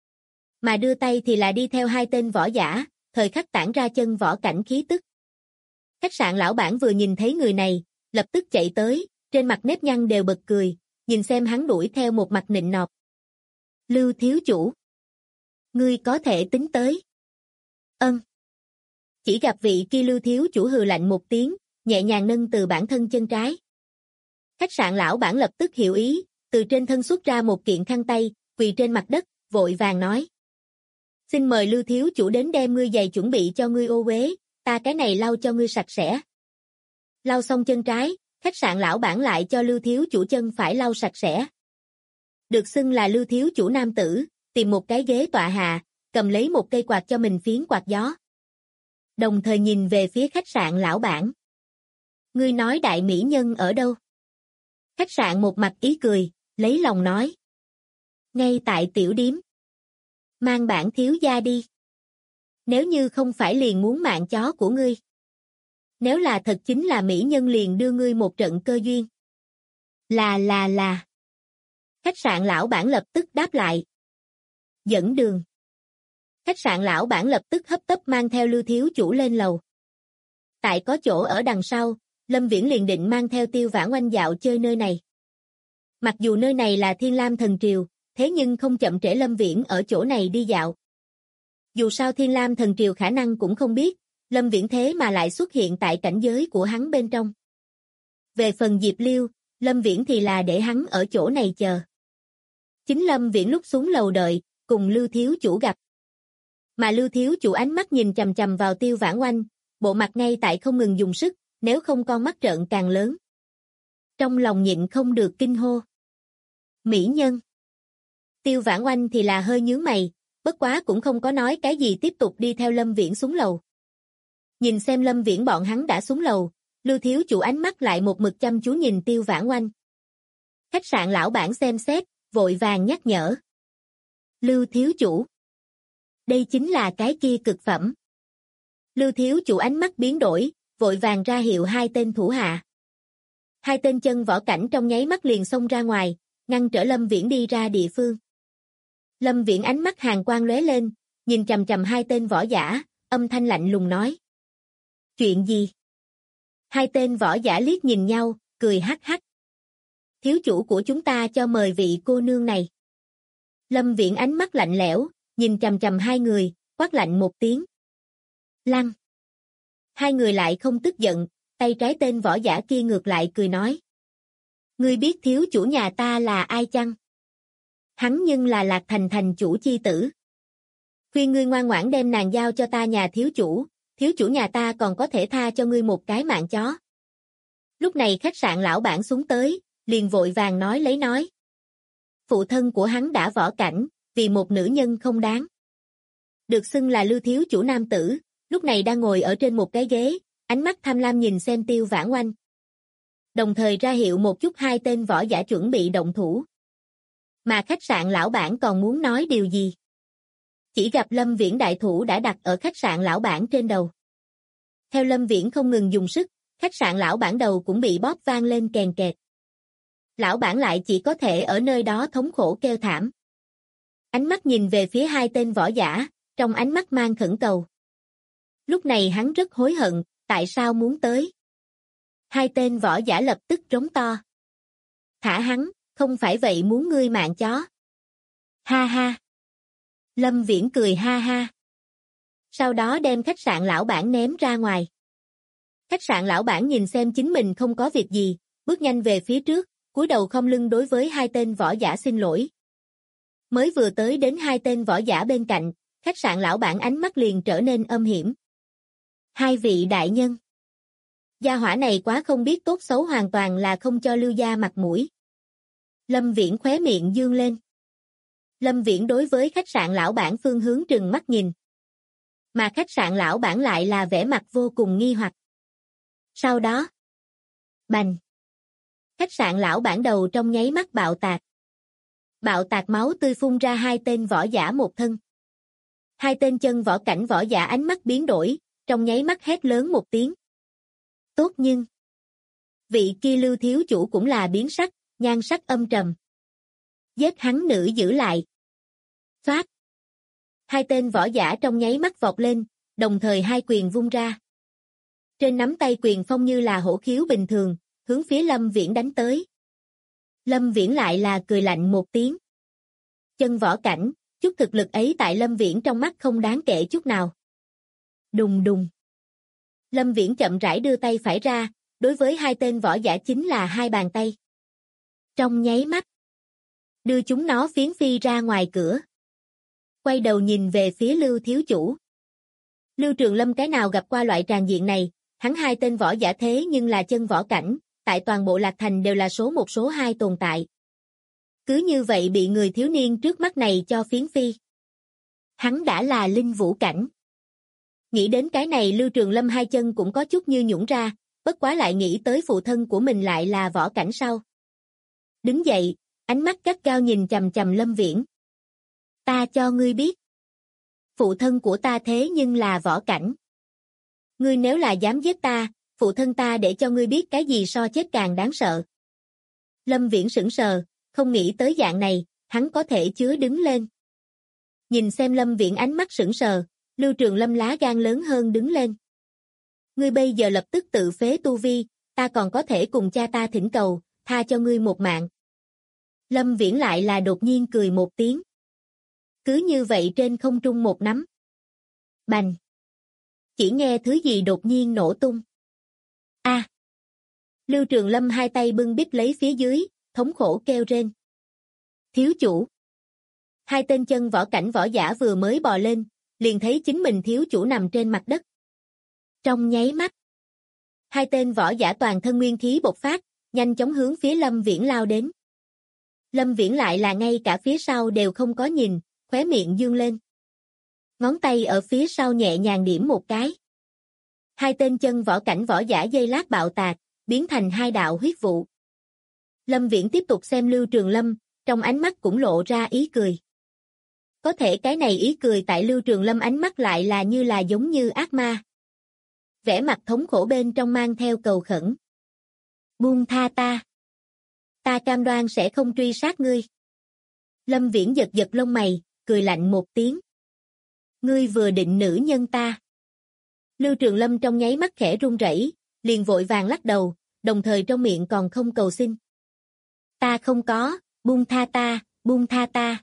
S2: Mà đưa tay thì là đi theo hai tên võ giả, thời khắc tản ra chân võ cảnh khí tức. Khách sạn lão bản vừa nhìn thấy người này, lập tức chạy tới, trên mặt nếp nhăn đều bật cười, nhìn xem hắn đuổi theo một mặt nịnh nọt. Lưu thiếu chủ. Ngươi có thể tính tới. Ân. Chỉ gặp vị kia Lưu thiếu chủ hừ lạnh một tiếng, nhẹ nhàng nâng từ bản thân chân trái. Khách sạn lão bản lập tức hiểu ý, từ trên thân xuất ra một kiện khăn tay, quỳ trên mặt đất, vội vàng nói. Xin mời Lưu thiếu chủ đến đem ngươi giày chuẩn bị cho ngươi ô uế, ta cái này lau cho ngươi sạch sẽ. Lau xong chân trái, khách sạn lão bản lại cho Lưu thiếu chủ chân phải lau sạch sẽ. Được xưng là Lưu thiếu chủ nam tử, tìm một cái ghế tọa hạ, cầm lấy một cây quạt cho mình phiến quạt gió. Đồng thời nhìn về phía khách sạn lão bản. Ngươi nói đại mỹ nhân ở đâu? Khách sạn một mặt ý cười, lấy lòng nói. Ngay tại tiểu điếm. Mang bản thiếu gia đi. Nếu như không phải liền muốn mạng chó của ngươi. Nếu là thật chính là mỹ nhân liền đưa ngươi một trận cơ duyên. Là. Khách sạn lão bản lập tức đáp lại. Dẫn đường. Khách sạn lão bản lập tức hấp tấp mang theo Lưu thiếu chủ lên lầu. Tại có chỗ ở đằng sau, Lâm Viễn liền định mang theo Tiêu Vãn Oanh dạo chơi nơi này. Mặc dù nơi này là Thiên Lam Thần Triều, thế nhưng không chậm trễ Lâm Viễn ở chỗ này đi dạo. Dù sao Thiên Lam Thần Triều khả năng cũng không biết, Lâm Viễn thế mà lại xuất hiện tại cảnh giới của hắn bên trong. Về phần Diệp Liêu, Lâm Viễn thì là để hắn ở chỗ này chờ. Chính Lâm Viễn lúc xuống lầu đợi, cùng Lưu thiếu chủ gặp. Mà Lưu thiếu chủ ánh mắt nhìn chằm chằm vào Tiêu Vãn Oanh, bộ mặt ngay tại không ngừng dùng sức, nếu không con mắt trợn càng lớn. Trong lòng nhịn không được kinh hô. Mỹ nhân. Tiêu Vãn Oanh thì là hơi nhướng mày, bất quá cũng không có nói cái gì tiếp tục đi theo Lâm Viễn xuống lầu. Nhìn xem Lâm Viễn bọn hắn đã xuống lầu, Lưu thiếu chủ ánh mắt lại một mực chăm chú nhìn Tiêu Vãn Oanh. Khách sạn lão bản xem xét, vội vàng nhắc nhở. Lưu thiếu chủ. Đây chính là cái kia cực phẩm. Lưu thiếu chủ ánh mắt biến đổi, vội vàng ra hiệu hai tên thủ hạ. Hai tên chân võ cảnh trong nháy mắt liền xông ra ngoài, ngăn trở Lâm Viễn đi ra địa phương. Lâm Viễn ánh mắt hàn quang lóe lên, nhìn chằm chằm hai tên võ giả, âm thanh lạnh lùng nói. Chuyện gì? Hai tên võ giả liếc nhìn nhau, cười hắc hắc. Thiếu chủ của chúng ta cho mời vị cô nương này. Lâm Viễn ánh mắt lạnh lẽo, nhìn chằm chằm hai người, quát lạnh một tiếng. Lăng. Hai người lại không tức giận, tay trái tên võ giả kia ngược lại cười nói. Ngươi biết thiếu chủ nhà ta là ai chăng? Hắn nhưng là Lạc Thành thành chủ chi tử. Khuyên ngươi ngoan ngoãn đem nàng giao cho ta nhà thiếu chủ nhà ta còn có thể tha cho ngươi một cái mạng chó. Lúc này khách sạn lão bản xuống tới, liền vội vàng nói. Phụ thân của hắn đã võ cảnh, vì một nữ nhân không đáng. Được xưng là Lưu thiếu chủ nam tử, lúc này đang ngồi ở trên một cái ghế, ánh mắt tham lam nhìn xem Tiêu Vãn Oanh. Đồng thời ra hiệu một chút hai tên võ giả chuẩn bị động thủ. Mà khách sạn lão bản còn muốn nói điều gì? Chỉ gặp Lâm Viễn đại thủ đã đặt ở khách sạn lão bản trên đầu. Theo Lâm Viễn không ngừng dùng sức, khách sạn lão bản đầu cũng bị bóp vang lên kèn kẹt. Lão bản lại chỉ có thể ở nơi đó thống khổ kêu thảm. Ánh mắt nhìn về phía hai tên võ giả, trong ánh mắt mang khẩn cầu. Lúc này hắn rất hối hận, tại sao muốn tới. Hai tên võ giả lập tức trống to. Thả hắn, không phải vậy muốn ngươi mạng chó. Ha ha. Lâm Viễn cười ha ha. Sau đó đem khách sạn lão bản ném ra ngoài. Khách sạn lão bản nhìn xem chính mình không có việc gì, bước nhanh về phía trước, cúi đầu khom lưng đối với hai tên võ giả xin lỗi. Mới vừa tới đến hai tên võ giả bên cạnh, khách sạn lão bản ánh mắt liền trở nên âm hiểm. Hai vị đại nhân. Gia hỏa này quá không biết tốt xấu, hoàn toàn là không cho Lưu gia mặt mũi. Lâm Viễn khóe miệng dương lên. Lâm Viễn đối với khách sạn lão bản phương hướng trừng mắt nhìn. Mà khách sạn lão bản lại là vẻ mặt vô cùng nghi hoặc. Sau đó, bành. Khách sạn lão bản đầu trong nháy mắt bạo tạc. Bạo tạc máu tươi phun ra hai tên võ giả một thân. Hai tên chân võ cảnh võ giả ánh mắt biến đổi, trong nháy mắt hét lớn một tiếng. Tốt nhưng, vị kia Lưu thiếu chủ cũng là biến sắc, nhan sắc âm trầm. Giết hắn nữ giữ lại. Phát. Hai tên võ giả trong nháy mắt vọt lên, đồng thời hai quyền vung ra. Trên nắm tay quyền phong như là hổ khiếu bình thường, hướng phía Lâm Viễn đánh tới. Lâm Viễn lại là cười lạnh một tiếng. Chân võ cảnh, chút thực lực ấy tại Lâm Viễn trong mắt không đáng kể chút nào. Đùng đùng. Lâm Viễn chậm rãi đưa tay phải ra, đối với hai tên võ giả chính là hai bàn tay. Trong nháy mắt, đưa chúng nó phiến phi ra ngoài cửa. Quay đầu nhìn về phía Lưu thiếu chủ. Lưu Trường Lâm cái nào gặp qua loại tràng diện này, hắn hai tên võ giả thế nhưng là chân võ cảnh, tại toàn bộ Lạc Thành đều là số 1 số 2 tồn tại. Cứ như vậy bị người thiếu niên trước mắt này cho phiến phi. Hắn đã là linh vũ cảnh. Nghĩ đến cái này Lưu Trường Lâm hai chân cũng có chút như nhũn ra, bất quá lại nghĩ tới phụ thân của mình lại là võ cảnh sau. Đứng dậy, ánh mắt gắt gao nhìn chằm chằm Lâm Viễn. Ta cho ngươi biết. Phụ thân của ta thế nhưng là võ cảnh. Ngươi nếu là dám giết ta, phụ thân ta để cho ngươi biết cái gì so chết càng đáng sợ. Lâm Viễn sững sờ, không nghĩ tới dạng này, hắn có thể chứa đứng lên. Nhìn xem Lâm Viễn ánh mắt sững sờ, Lưu Trường Lâm lá gan lớn hơn đứng lên. Ngươi bây giờ lập tức tự phế tu vi, ta còn có thể cùng cha ta thỉnh cầu, tha cho ngươi một mạng. Lâm Viễn lại là đột nhiên cười một tiếng. Cứ như vậy trên không trung một nắm. Bành. Chỉ nghe thứ gì đột nhiên nổ tung. A. Lưu Trường Lâm hai tay bưng bít lấy phía dưới, thống khổ kêu rên. Thiếu chủ. Hai tên chân võ cảnh võ giả vừa mới bò lên, liền thấy chính mình thiếu chủ nằm trên mặt đất. Trong nháy mắt, hai tên võ giả toàn thân nguyên khí bộc phát, nhanh chóng hướng phía Lâm Viễn lao đến. Lâm Viễn lại là ngay cả phía sau đều không có nhìn, khóe miệng dương lên. Ngón tay ở phía sau nhẹ nhàng điểm một cái. Hai tên chân võ cảnh võ giả dây lát bạo tạc, biến thành hai đạo huyết vụ. Lâm Viễn tiếp tục xem Lưu Trường Lâm, trong ánh mắt cũng lộ ra ý cười. Có thể cái này ý cười tại Lưu Trường Lâm ánh mắt lại là như là giống như ác ma. Vẻ mặt thống khổ bên trong mang theo cầu khẩn. Buông tha ta. Ta cam đoan sẽ không truy sát ngươi. Lâm Viễn giật giật lông mày, cười lạnh một tiếng. Ngươi vừa định nữ nhân ta. Lưu Trường Lâm trong nháy mắt khẽ run rẩy, liền vội vàng lắc đầu, đồng thời trong miệng còn không cầu xin. Ta không có, buông tha ta, buông tha ta.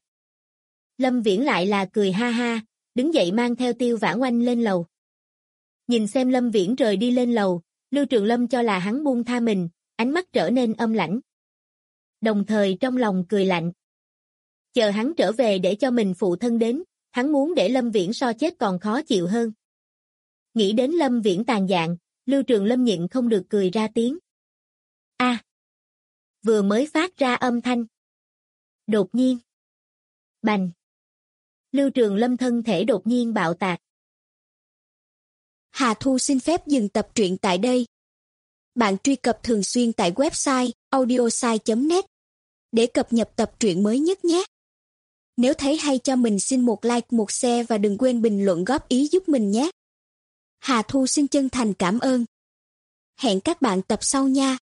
S2: Lâm Viễn lại là cười ha ha, đứng dậy mang theo Tiêu Vãn Oanh lên lầu. Nhìn xem Lâm Viễn rời đi lên lầu, Lưu Trường Lâm cho là hắn buông tha mình, ánh mắt trở nên âm lãnh. Đồng thời trong lòng cười lạnh. Chờ hắn trở về để cho mình phụ thân đến, hắn muốn để Lâm Viễn so chết còn khó chịu hơn. Nghĩ đến Lâm Viễn tàn dạng, Lưu Trường Lâm nhịn không được cười ra tiếng. A. Vừa mới phát ra âm thanh. Đột nhiên. Bành. Lưu Trường Lâm thân thể đột nhiên bạo tạc.
S3: Hà Thu xin phép dừng tập truyện tại đây. Bạn truy cập thường xuyên tại website audiosai.net để cập nhật tập truyện mới nhất nhé. Nếu thấy hay cho mình xin một like, một share và đừng quên bình luận góp ý giúp mình nhé. Hà Thu xin chân thành cảm ơn. Hẹn các bạn tập sau nha.